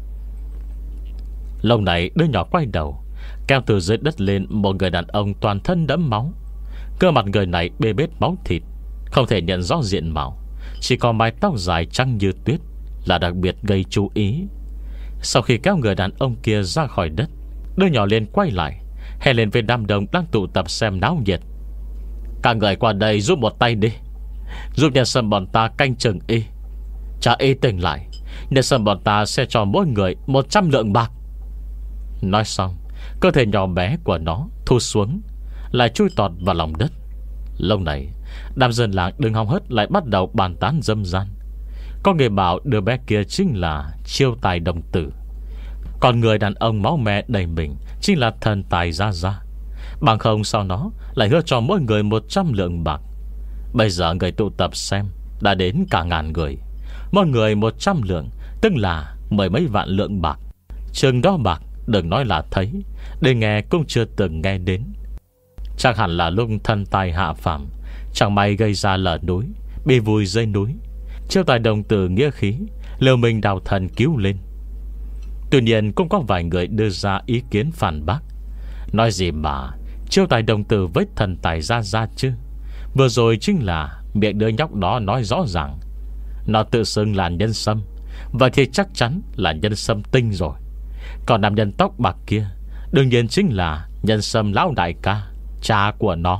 Lúc này đứa nhỏ quay đầu, kéo từ dưới đất lên một người đàn ông toàn thân đẫm máu. Cơ mặt người này bê bết máu thịt, không thể nhận rõ diện mạo, chỉ có mái tóc dài trắng như tuyết là đặc biệt gây chú ý. Sau khi kéo người đàn ông kia ra khỏi đất, đứa nhỏ liền quay lại, hét lên với đám đông đang tụ tập xem náo nhiệt: các người qua đây giúp một tay đi, giúp nhà sâm bọn ta canh chừng y. Cha y tỉnh lại, nhà sâm bọn ta sẽ cho mỗi người một trăm lượng bạc. Nói xong, cơ thể nhỏ bé của nó thu xuống, lại chui tọt vào lòng đất. Lúc này, đám dân làng đừng hòng hớt lại bắt đầu bàn tán dâm gian. Có người bảo đứa bé kia chính là Chiêu Tài đồng tử, còn người đàn ông máu me đầy mình chính là Thần Tài Gia Gia. Bằng không sao nó lại hứa cho mỗi người một trăm lượng bạc. Bây giờ người tụ tập xem đã đến cả ngàn người, mỗi người một trăm lượng, tức là mười mấy vạn lượng bạc. Chừng đó bạc đừng nói là thấy, để nghe cũng chưa từng nghe đến. Chắc hẳn là lúc Thần Tài hạ phàm, chẳng may gây ra lở núi, bị vùi dưới núi, Chiêu Tài đồng tử nghĩa khí liều mình đào thần cứu lên. Tuy nhiên cũng có vài người đưa ra ý kiến phản bác, nói gì mà Chiêu Tài đồng tử với Thần Tài Gia Gia chứ. Vừa rồi chính là miệng đứa nhóc đó nói rõ ràng, nó tự xưng là nhân sâm, vậy thì chắc chắn là nhân sâm tinh rồi. Còn nam nhân tóc bạc kia đương nhiên chính là nhân sâm lão đại ca, cha của nó.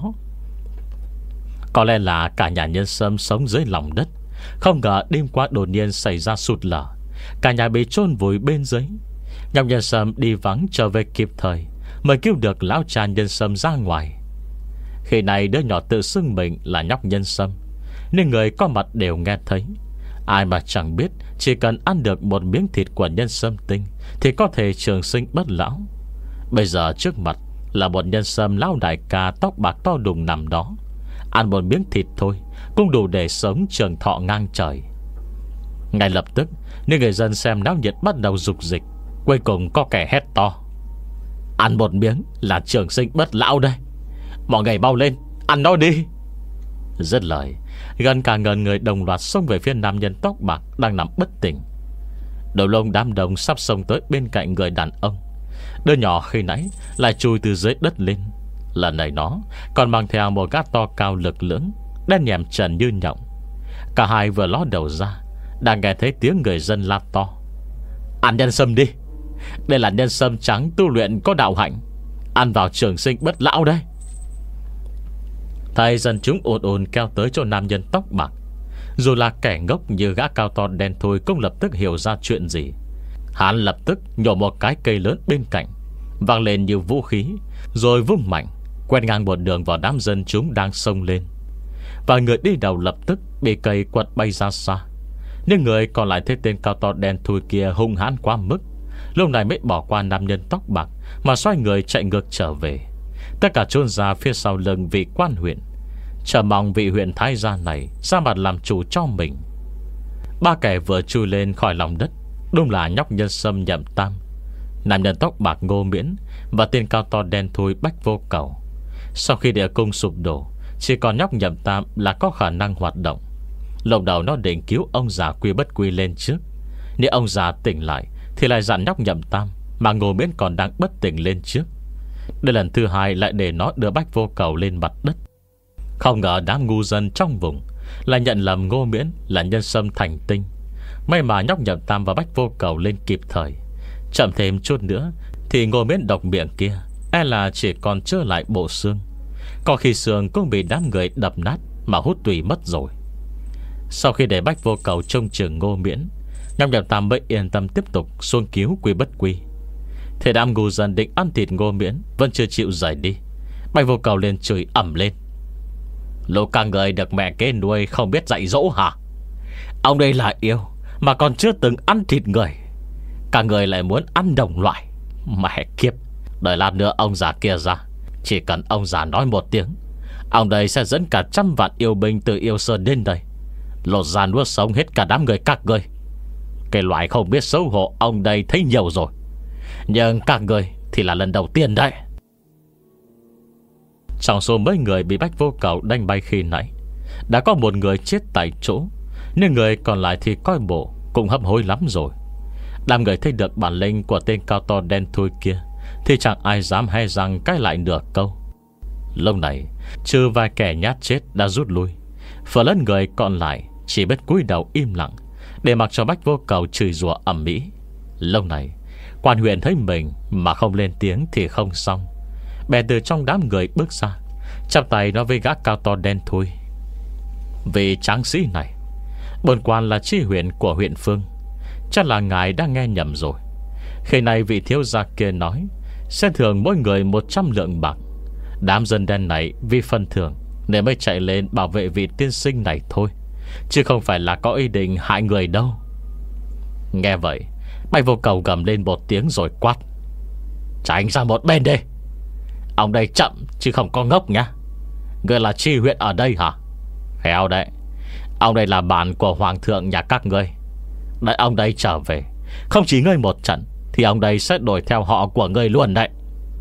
Có lẽ là cả nhà nhân sâm sống dưới lòng đất, không ngờ đêm qua đột nhiên xảy ra sụt lở, cả nhà bị chôn vùi bên dưới. Nhóc nhân sâm đi vắng trở về kịp thời, mới cứu được lão cha nhân sâm ra ngoài. Khi này đứa nhỏ tự xưng mình là nhóc nhân sâm, nên người có mặt đều nghe thấy. Ai mà chẳng biết chỉ cần ăn được một miếng thịt của nhân sâm tinh thì có thể trường sinh bất lão. Bây giờ trước mặt là một nhân sâm lão đại ca tóc bạc to đùng nằm đó, ăn một miếng thịt thôi cũng đủ để sống trường thọ ngang trời. Ngay lập tức, những người dân xem náo nhiệt bắt đầu rục dịch. Cuối cùng có kẻ hét to: ăn một miếng là trường sinh bất lão đây, mọi người mau lên, ăn nó đi. Dứt lời, gần cả ngàn người đồng loạt xông về phía nam nhân tóc bạc đang nằm bất tỉnh. Đầu lông đám đông sắp xông tới bên cạnh người đàn ông. Đứa nhỏ khi nãy lại chui từ dưới đất lên, lần này nó còn mang theo một gã to cao lực lưỡng, đen nhèm trần như nhộng. Cả hai vừa ló đầu ra, đang nghe thấy tiếng người dân la to: ăn nhân sâm đi, đây là nhân sâm trắng tu luyện có đạo hạnh, ăn vào trường sinh bất lão đây. Thầy dân chúng ồn ồn kéo tới chỗ nam nhân tóc bạc. Dù là kẻ ngốc như gã cao to đen thui cũng lập tức hiểu ra chuyện gì. Hắn lập tức nhổ một cái cây lớn bên cạnh, vang lên như vũ khí, rồi vung mạnh quét ngang một đường vào đám dân chúng đang xông lên. Và người đi đầu lập tức bị cây quật bay ra xa. Nhưng người còn lại thấy tên cao to đen thui kia hung hãn quá mức, lúc này mới bỏ qua nam nhân tóc bạc mà xoay người chạy ngược trở về. Tất cả chôn ra phía sau lưng vị quan huyện, chờ mong vị huyện thái gia này ra mặt làm chủ cho mình. Ba kẻ vừa chui lên khỏi lòng đất đúng là nhóc nhân sâm Nhậm Tam, nam nhân tóc bạc Ngô Miễn và tên cao to đen thui Bách Vô Cầu. Sau khi địa cung sụp đổ, chỉ còn nhóc Nhậm Tam là có khả năng hoạt động. Lúc đầu nó định cứu ông già Quy Bất Quy lên trước. Nếu ông già tỉnh lại thì lại dặn nhóc Nhậm Tam, mà Ngô Miễn còn đang bất tỉnh lên trước. Đây lần thứ hai lại để nó đưa Bách Vô Cầu lên mặt đất. Không ngờ đám ngu dân trong vùng lại nhận lầm Ngô Miễn là nhân sâm thành tinh. May mà nhóc Nhậm Tam và Bách Vô Cầu lên kịp thời. Chậm thêm chút nữa thì Ngô Miễn độc miệng kia e là chỉ còn trơ lại bộ xương. Có khi xương cũng bị đám người đập nát mà hút tủy mất rồi. Sau khi để Bách Vô Cầu trông chừng Ngô Miễn, nhóc Nhậm Tam mới yên tâm tiếp tục xuống cứu Quy Bất Quy. Thế đám ngu dân định ăn thịt Ngô Miễn vẫn chưa chịu rời đi. Bách Vô Cầu lên chửi ẩm lên: Lũ các người được mẹ kế nuôi không biết dạy dỗ hả? Ông đây là yêu mà còn chưa từng ăn thịt người, cả người lại muốn ăn đồng loại. Mẹ kiếp, đợi lát nữa ông già kia ra, chỉ cần ông già nói một tiếng, ông đây sẽ dẫn cả trăm vạn yêu binh từ Yêu Sơn đến đây, lột da nuốt sống hết cả đám người các người. Cái loại không biết xấu hổ ông đây thấy nhiều rồi, nhưng các người thì là lần đầu tiên đấy. Trong số mấy người bị Bách Vô Cầu đánh bay khi nãy, đã có một người chết tại chỗ, nhưng người còn lại thì coi bộ cũng hấp hối lắm rồi. Đám người thấy được bản lĩnh của tên cao to đen thui kia thì chẳng ai dám hay rằng cãi lại nửa câu. Lúc này trừ vài kẻ nhát chết đã rút lui, phần lớn người còn lại chỉ biết cúi đầu im lặng để mặc cho Bách Vô Cầu chửi rủa ầm ĩ. Lúc này quan huyện thấy mình mà không lên tiếng thì không xong, bèn từ trong đám người bước ra, chắp tay nói với gã cao to đen thui: Vị tráng sĩ này, bổn quan là tri huyện của huyện Phương. Chắc là ngài đã nghe nhầm rồi. Khi này vị thiếu gia kia nói sẽ thưởng mỗi người một trăm lượng bạc. Đám dân đen này vì phân thưởng nên mới chạy lên bảo vệ vị tiên sinh này thôi, chứ không phải là có ý định hại người đâu. Nghe vậy, Bách Vô Cầu gầm lên một tiếng rồi quát: Tránh ra một bên đi. Ông đây chậm chứ không có ngốc nhá. Người là tri huyện ở đây hả? Khéo đấy, ông đây là bạn của hoàng thượng nhà các ngươi. Đợi ông đây trở về, không chỉ ngươi một trận thì ông đây sẽ đổi theo họ của ngươi luôn đấy.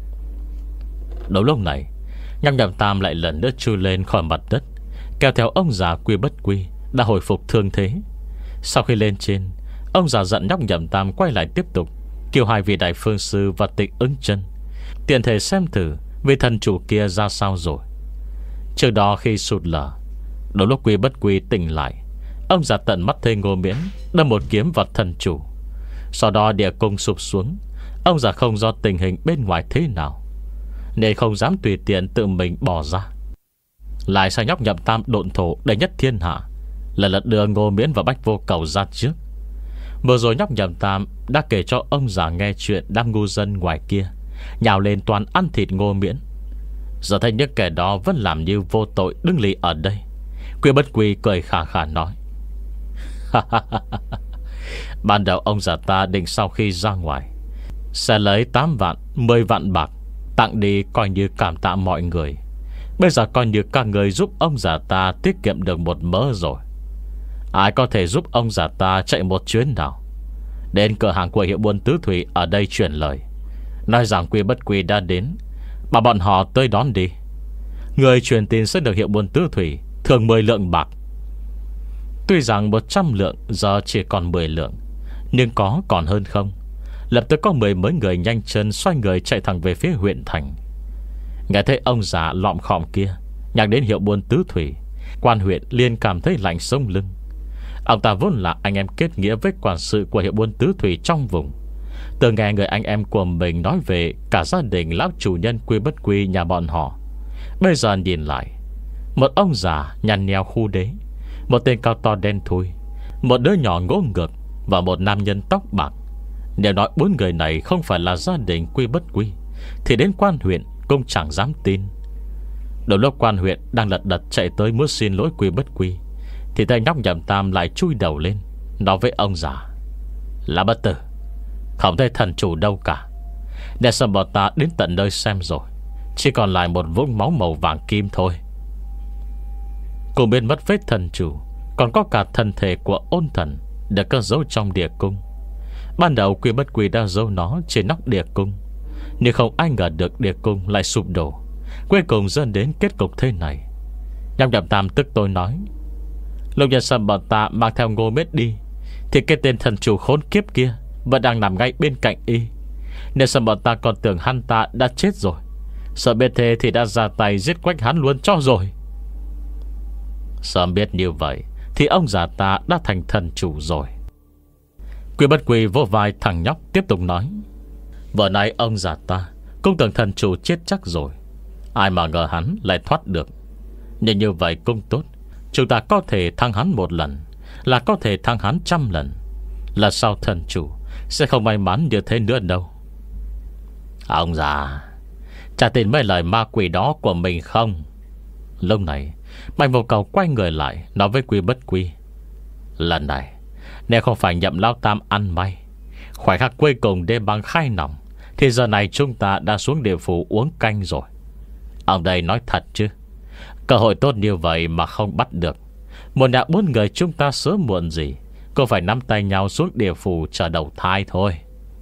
Đúng lúc này, nhóc Nhậm Tam lại lần nữa chui lên khỏi mặt đất, kéo theo ông già Quy Bất Quy đã hồi phục thương thế. Sau khi lên trên, ông già dặn nhóc Nhậm Tam quay lại tiếp tục kêu hai vị đại phương sư và Tịch Ứng Chân tiện thể xem thử vị thần chủ kia ra sao rồi. Trước đó khi sụt lở, đúng lúc Quy Bất Quy tỉnh lại, ông già tận mắt thấy Ngô Miễn đâm một kiếm vào thần chủ. Sau đó địa cung sụp xuống. Ông già không do tình hình bên ngoài thế nào nên không dám tùy tiện tự mình bỏ ra, lại sang nhóc Nhậm Tam độn thổ đầy nhất thiên hạ, lần lượt đưa Ngô Miễn và Bách Vô Cầu ra trước. Vừa rồi nhóc Nhậm Tam đã kể cho ông già nghe chuyện đám ngu dân ngoài kia nhào lên toàn ăn thịt Ngô Miễn. Giờ thấy những kẻ đó vẫn làm như vô tội đứng lì ở đây, Quy Bất Quy cười khà khà nói: Ban đầu ông già ta định sau khi ra ngoài sẽ lấy tám vạn, mười vạn bạc tặng đi coi như cảm tạ mọi người. Bây giờ coi như các người giúp ông già ta tiết kiệm được một mớ rồi. Ai có thể giúp ông già ta chạy một chuyến nào, đến cửa hàng của hiệu buôn Tứ Thủy ở đây truyền lời, nói rằng Quy Bất Quy đã đến, bảo bọn họ tới đón đi. Người truyền tin sẽ được hiệu buôn Tứ Thủy thường mười lượng bạc. Tuy rằng một trăm lượng giờ chỉ còn mười lượng, nhưng có còn hơn không. Lập tức có mười mấy người nhanh chân xoay người chạy thẳng về phía huyện thành. Nghe thấy ông già lọm khòm kia nhắc đến hiệu buôn Tứ Thủy, quan huyện liền cảm thấy lạnh sống lưng. Ông ta vốn là anh em kết nghĩa với quản sự của hiệu buôn Tứ Thủy trong vùng. Từ nghe người anh em của mình nói về cả gia đình lão chủ nhân Quy Bất Quy nhà bọn họ, bây giờ nhìn lại, một ông già nhăn nheo khu đế, một tên cao to đen thui, một đứa nhỏ ngỗ ngược và một nam nhân tóc bạc. Nếu nói bốn người này không phải là gia đình Quy Bất Quy thì đến quan huyện cũng chẳng dám tin. Đầu lúc quan huyện đang lật đật chạy tới muốn xin lỗi Quy Bất Quy thì tay nhóc Nhậm Tam lại chui đầu lên nói với ông già: Là bất tử, không thấy thần chủ đâu cả. Để xem bọn ta đến tận nơi xem rồi, chỉ còn lại một vũng máu màu vàng kim thôi. Cùng bên mất vết thần chủ còn có cả thân thể của ôn thần được cất giấu trong địa cung. Ban đầu Quy Bất Quy đã giấu nó trên nóc địa cung, nhưng không ai ngờ được địa cung lại sụp đổ, cuối cùng dẫn đến kết cục thế này. Nhóc Nhậm Tam tức tối nói: Lúc nhân sâm bọn ta mang theo Ngô Miễn đi thì cái tên thần chủ khốn kiếp kia vẫn đang nằm ngay bên cạnh y. Nên sâm bọn ta còn tưởng hắn ta đã chết rồi, sợ biết thế thì đã ra tay giết quách hắn luôn cho rồi. Sớm biết như vậy thì ông già ta đã thành thần chủ rồi. Quy Bất Quy vô vai thằng nhóc tiếp tục nói: vừa nãy ông già ta cũng tưởng thần chủ chết chắc rồi, ai mà ngờ hắn lại thoát được. Nhưng như vậy cũng tốt, chúng ta có thể thắng hắn một lần là có thể thắng hắn trăm lần. Là sao thần chủ sẽ không may mắn như thế nữa đâu. Ông già, chả tin mấy lời ma quỷ đó của mình không? Lúc này Bạch Vô Cầu quay người lại nói với Quy Bất Quy: lần này nếu không phải nhậm lão tam ăn may, khoảnh khắc cuối cùng đêm băng khai nòng, thì giờ này chúng ta đã xuống địa phủ uống canh rồi. Ông đây nói thật chứ, cơ hội tốt như vậy mà không bắt được, một nhà bốn người chúng ta sớm muộn gì cũng phải nắm tay nhau xuống địa phủ chờ đầu thai thôi.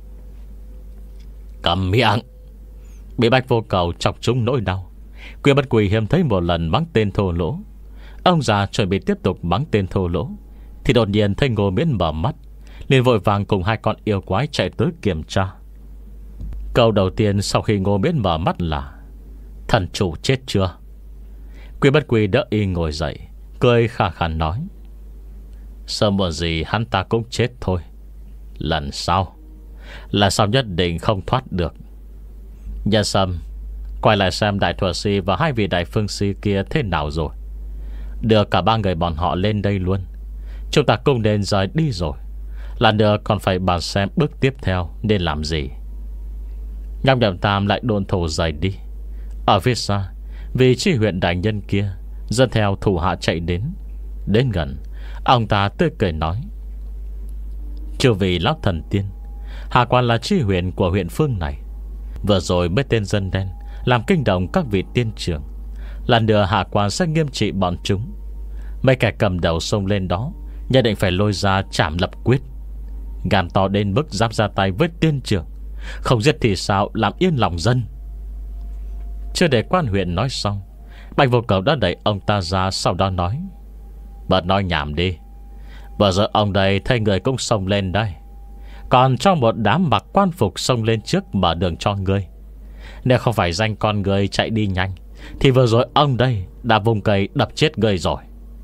Cầm miệng! Bị Bạch Vô Cầu chọc trúng nỗi đau, Quy Bất Quy hiếm thấy một lần mắng tên thô lỗ. Ông già chuẩn bị tiếp tục mắng tên thô lỗ thì đột nhiên thấy Ngô Miễn mở mắt, liền vội vàng cùng hai con yêu quái chạy tới kiểm tra. Câu đầu tiên sau khi Ngô Miễn mở mắt là: thần chủ chết chưa? Quy Bất Quy đỡ y ngồi dậy, cười khà khà nói: sớm muộn gì hắn ta cũng chết thôi. Lần sau Là sau nhất định không thoát được. Nhân Sâm, quay lại xem đại thuật sĩ và hai vị đại phương sĩ kia thế nào rồi. Đưa cả ba người bọn họ lên đây luôn. Chúng ta cũng nên rời đi rồi. Lần nữa còn phải bàn xem bước tiếp theo nên làm gì. Nhâm Nhậm Tam lại đôn thổ rời đi. Ở phía xa, vị tri huyện đại nhân kia dẫn theo thủ hạ chạy đến. Đến gần, ông ta tươi cười nói: chư vị lão thần tiên, Hạ Quan là tri huyện của huyện phương này. Vừa rồi mấy tên dân đen làm kinh động các vị tiên trưởng, lần nữa Hạ Quan sẽ nghiêm trị bọn chúng. Mấy kẻ cầm đầu xông lên đó nhất định phải lôi ra trảm lập quyết. Gan to đến mức dám ra tay với tiên trưởng, không giết thì sao làm yên lòng dân. Chưa để quan huyện nói xong, Bạch Vô Cầu đã đẩy ông ta ra, sau đó nói: bớt nói nhảm đi. Vừa giờ ông đây thấy người cũng xông lên đây, còn cho một đám mặc quan phục xông lên trước mở đường cho ngươi. Nếu không phải danh con người chạy đi nhanh thì vừa rồi ông đây đã vùng cây đập chết người rồi.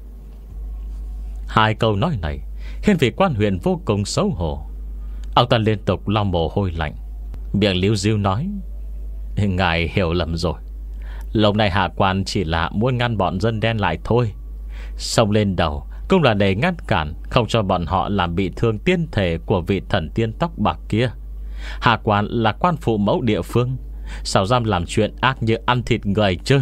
Hai câu nói này khiến vị quan huyện vô cùng xấu hổ. Ông ta liên tục lau mồ hôi lạnh, miệng líu díu nói: ngài hiểu lầm rồi. Lúc này Hạ Quan chỉ là muốn ngăn bọn dân đen lại thôi. Xông lên đầu cũng là để ngăn cản, không cho bọn họ làm bị thương tiên thể của vị thần tiên tóc bạc kia. Hạ Quan là quan phụ mẫu địa phương, sao dám làm chuyện ác như ăn thịt người chứ.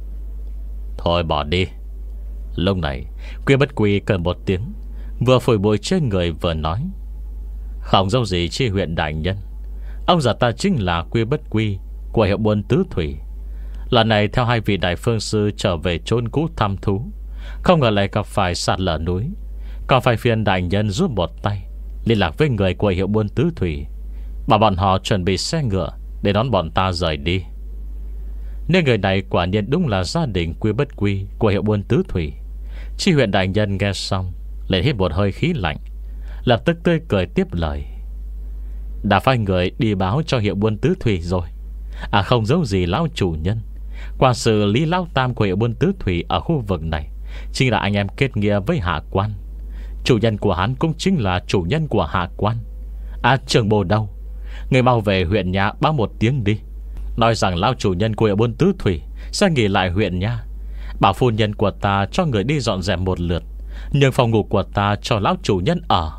Thôi bỏ đi. Lúc này Quy Bất Quy cười một tiếng, vừa phủi bụi trên người vừa nói: không dâu gì chi huyện đại nhân, ông già ta chính là Quy Bất Quy của hiệu buôn Tứ Thủy. Lần này theo hai vị đại phương sư trở về chốn cũ thăm thú, không ngờ lại gặp phải sạt lở núi, còn phải phiền đại nhân giúp một tay liên lạc với người của hiệu buôn Tứ Thủy, bảo bọn họ chuẩn bị xe ngựa để đón bọn ta rời đi. Nên người này quả nhiên đúng là gia đình Quy Bất Quy của hiệu buôn Tứ Thủy. Chi huyện đại nhân nghe xong lại hít một hơi khí lạnh, lập tức tươi cười tiếp lời: đã phái người đi báo cho hiệu buôn Tứ Thủy rồi. À không giấu gì lão chủ nhân, quan sự Lý Lão Tam của hiệu buôn Tứ Thủy ở khu vực này chính là anh em kết nghĩa với Hạ Quan. Chủ nhân của hắn cũng chính là chủ nhân của Hạ Quan. À trưởng bồ đâu, người mau về huyện nhà báo một tiếng đi, nói rằng lão chủ nhân của hiệu buôn Tứ Thủy sẽ nghỉ lại huyện nha. Bảo phu nhân của ta cho người đi dọn dẹp một lượt, nhưng phòng ngủ của ta cho lão chủ nhân ở.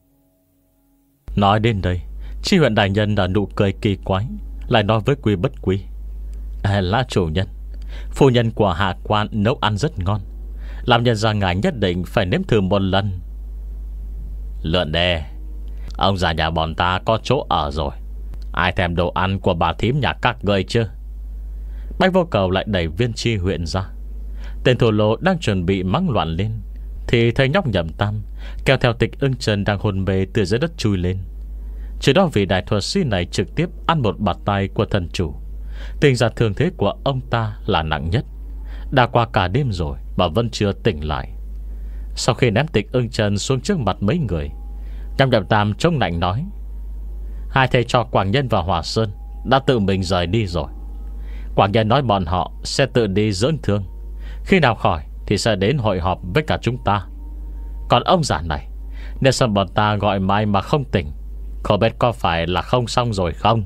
Nói đến đây, Chi huyện đại nhân đã nụ cười kỳ quái, lại nói với Quy Bất Quy: à, lão chủ nhân, phu nhân của Hạ Quan nấu ăn rất ngon, làm nhân ra ngài nhất định phải nếm thử một lần. Lượn đê, ông già nhà bọn ta có chỗ ở rồi, ai thèm đồ ăn của bà thím nhà các ngươi chứ? Bạch Vô Cầu lại đẩy viên Chi huyện ra. Tên thổ lỗ đang chuẩn bị mắng loạn lên thì thấy nhóc Nhậm Tam kéo theo Tịch Ưng Trần đang hôn mê từ dưới đất chui lên. Trước đó vị đại thuật sĩ này trực tiếp ăn một bạt tay của thần chủ. Tình trạng thương thế của ông ta là nặng nhất, đã qua cả đêm rồi mà vẫn chưa tỉnh lại. Sau khi ném Tịch Ưng Chân xuống trước mặt mấy người, Nhâm Nhậm Tam chống nạnh nói: hai thầy trò Quảng Nhân và Hòa Sơn đã tự mình rời đi rồi. Quảng Nhân nói bọn họ sẽ tự đi dưỡng thương, khi nào khỏi thì sẽ đến hội họp với cả chúng ta. Còn ông già này, nếu sao bọn ta gọi mãi mà không tỉnh, không biết có phải là không xong rồi không?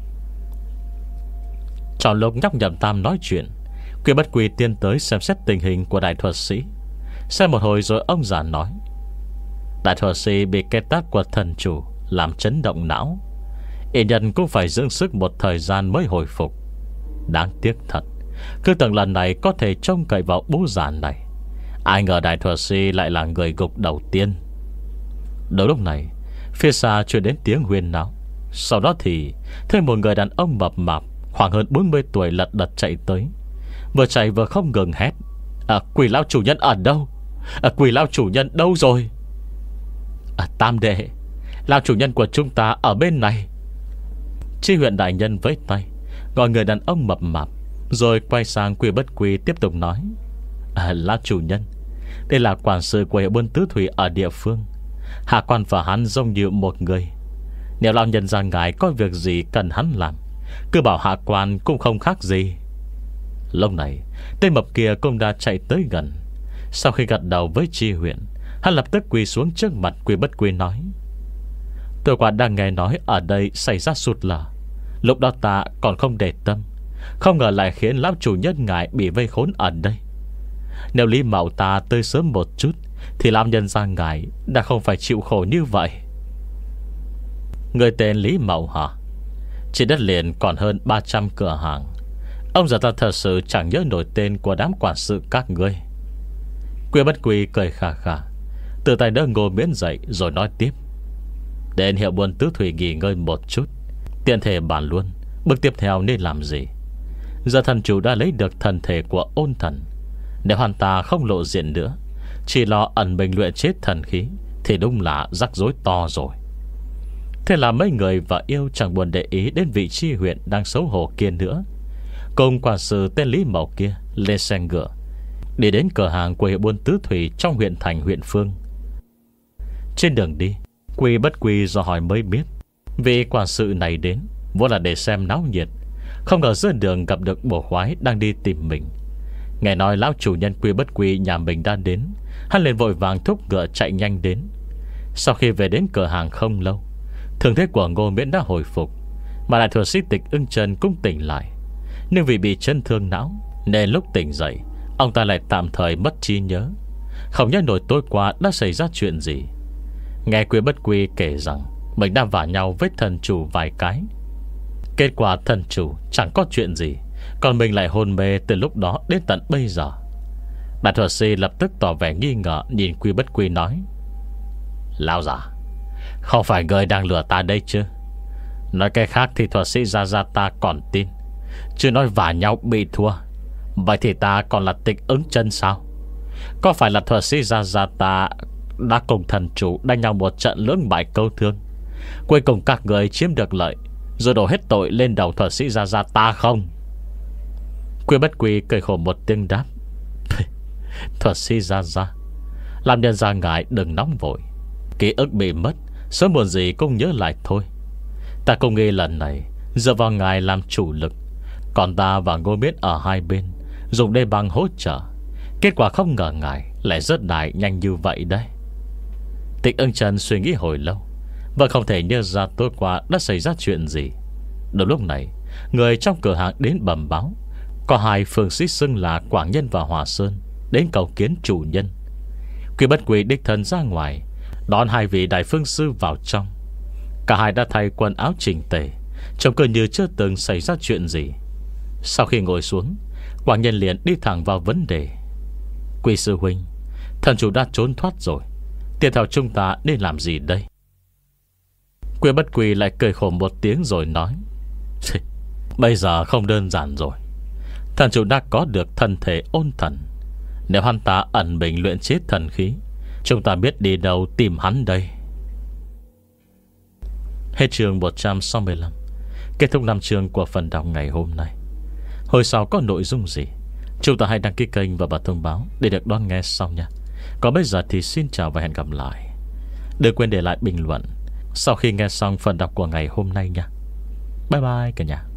Trong lúc Nhóc Nhậm Tam nói chuyện, Quy Bất Quy tiến tới xem xét tình hình của đại thuật sĩ. Xem một hồi rồi ông già nói: đại thuật sĩ bị cái tát của thần chủ làm chấn động não, y nhân cũng phải dưỡng sức một thời gian mới hồi phục. Đáng tiếc thật, cứ tưởng lần này có thể trông cậy vào bố già này, ai ngờ đại thuật sĩ lại là người gục đầu tiên. Đúng lúc này, phía xa truyền đến tiếng huyên náo. Sau đó thì thấy một người đàn ông mập mạp khoảng hơn bốn mươi tuổi lật đật chạy tới, vừa chạy vừa không ngừng hét: à, Quỷ lão chủ nhân ở đâu? à, Quỷ lão chủ nhân đâu rồi? à, Tam đệ, lão chủ nhân của chúng ta ở bên này. Chi huyện đại nhân với tay gọi người đàn ông mập mạp, rồi quay sang Quy Bất Quy tiếp tục nói: à, lão chủ nhân, đây là quản sự của hiệu buôn tứ thủy ở địa phương. Hạ quan và hắn giống như một người. Nếu lão nhân ra ngài có việc gì cần hắn làm, cứ bảo hạ quan cũng không khác gì. Lúc này tên mập kia cũng đã chạy tới gần. Sau khi gật đầu với Chi huyện, hắn lập tức quỳ xuống trước mặt Quy Bất Quy nói: tôi quả đang nghe nói ở đây xảy ra sụt lở. Lúc đó ta còn không để tâm, không ngờ lại khiến lão chủ nhân ngài bị vây khốn ở đây. Nếu Lý Mậu ta tới sớm một chút thì lão nhân ra ngài đã không phải chịu khổ như vậy. Người tên Lý Mậu hả? Trên đất liền còn hơn ba trăm cửa hàng. Ông già ta thật sự chẳng nhớ nổi tên của đám quản sự các ngươi. Quy Bất Quy cười khà khà, từ tay đỡ Ngô Miễn dậy rồi nói tiếp: đến hiệu buôn tứ thủy nghỉ ngơi một chút, tiện thể bàn luôn bước tiếp theo nên làm gì. Giờ thần chủ đã lấy được thần thể của ôn thần, nếu hắn ta không lộ diện nữa, chỉ lo ẩn mình luyện chết thần khí, thì đúng là rắc rối to rồi. Thế là mấy người và yêu chẳng buồn để ý đến vị Chi huyện đang xấu hổ kia nữa, cùng quản sự tên Lý Mậu kia lên xe ngựa đi đến cửa hàng của hiệu buôn tứ thủy trong huyện thành huyện Phương. Trên đường đi, Quy Bất Quy do hỏi mới biết, vị quản sự này đến vốn là để xem náo nhiệt, không ngờ giữa đường gặp được bổ khoái đang đi tìm mình. Nghe nói lão chủ nhân Quy Bất Quy nhà mình đã đến, hắn liền vội vàng thúc ngựa chạy nhanh đến. Sau khi về đến cửa hàng không lâu, thương thế của Ngô Miễn đã hồi phục, mà đại thuật sĩ Tịch Ưng Chân cũng tỉnh lại. Nhưng vì bị chấn thương não nên lúc tỉnh dậy, ông ta lại tạm thời mất trí nhớ, không nhớ nổi tối qua đã xảy ra chuyện gì. Nghe Quy Bất Quy kể rằng mình đã vả nhau với thần chủ vài cái, kết quả thần chủ chẳng có chuyện gì, còn mình lại hôn mê từ lúc đó đến tận bây giờ. Đại thuật sĩ lập tức tỏ vẻ nghi ngờ nhìn Quy Bất Quy nói: lão già, không phải người đang lừa ta đây chứ? Nói cái khác thì thuật sĩ Gia Gia ta còn tin, chứ nói vả nhau bị thua, vậy thì ta còn là Tịch Ưng Chân sao? Có phải là thuật sĩ Gia Gia ta đã cùng thần chủ đánh nhau một trận lưỡng bại câu thương, cuối cùng các người chiếm được lợi, rồi đổ hết tội lên đầu thuật sĩ Gia Gia ta không? Quy Bất Quy cười khổ một tiếng đáp: thuật sĩ Gia Gia, làm nhân ra ngài đừng nóng vội, ký ức bị mất, sớm muộn gì cũng nhớ lại thôi. Ta cũng nghĩ lần này dựa vào ngài làm chủ lực, còn ta và Ngô Miễn ở hai bên dùng đê băng hỗ trợ, kết quả không ngờ ngài lại rớt đại nhanh như vậy đấy. Tịch Ưng Chân suy nghĩ hồi lâu, và không thể nhớ ra tối qua đã xảy ra chuyện gì. Đúng lúc này, người trong cửa hàng đến bẩm báo có hai phương sĩ xưng là Quảng Nhân và Hòa Sơn đến cầu kiến chủ nhân. Quy Bất Quy đích thân ra ngoài đón hai vị đại phương sư vào trong. Cả hai đã thay quần áo chỉnh tề, trông cứ như chưa từng xảy ra chuyện gì. Sau khi ngồi xuống, Quảng Nhân liền đi thẳng vào vấn đề: Quy sư huynh, thần chủ đã trốn thoát rồi, tiếp theo chúng ta nên làm gì đây? Quy Bất Quy lại cười khổ một tiếng rồi nói: bây giờ không đơn giản rồi. Thần chủ đã có được thân thể ôn thần, nếu hắn ta ẩn mình luyện chết thần khí, chúng ta biết đi đâu tìm hắn đây. Hết chương một trăm sáu mươi lăm. Kết thúc năm chương của phần đọc ngày hôm nay. Hồi sau có nội dung gì, chúng ta hãy đăng ký kênh và bật thông báo để được đón nghe sau nha. Còn bây giờ thì xin chào và hẹn gặp lại. Đừng quên để lại bình luận sau khi nghe xong phần đọc của ngày hôm nay nha. Bye bye cả nhà.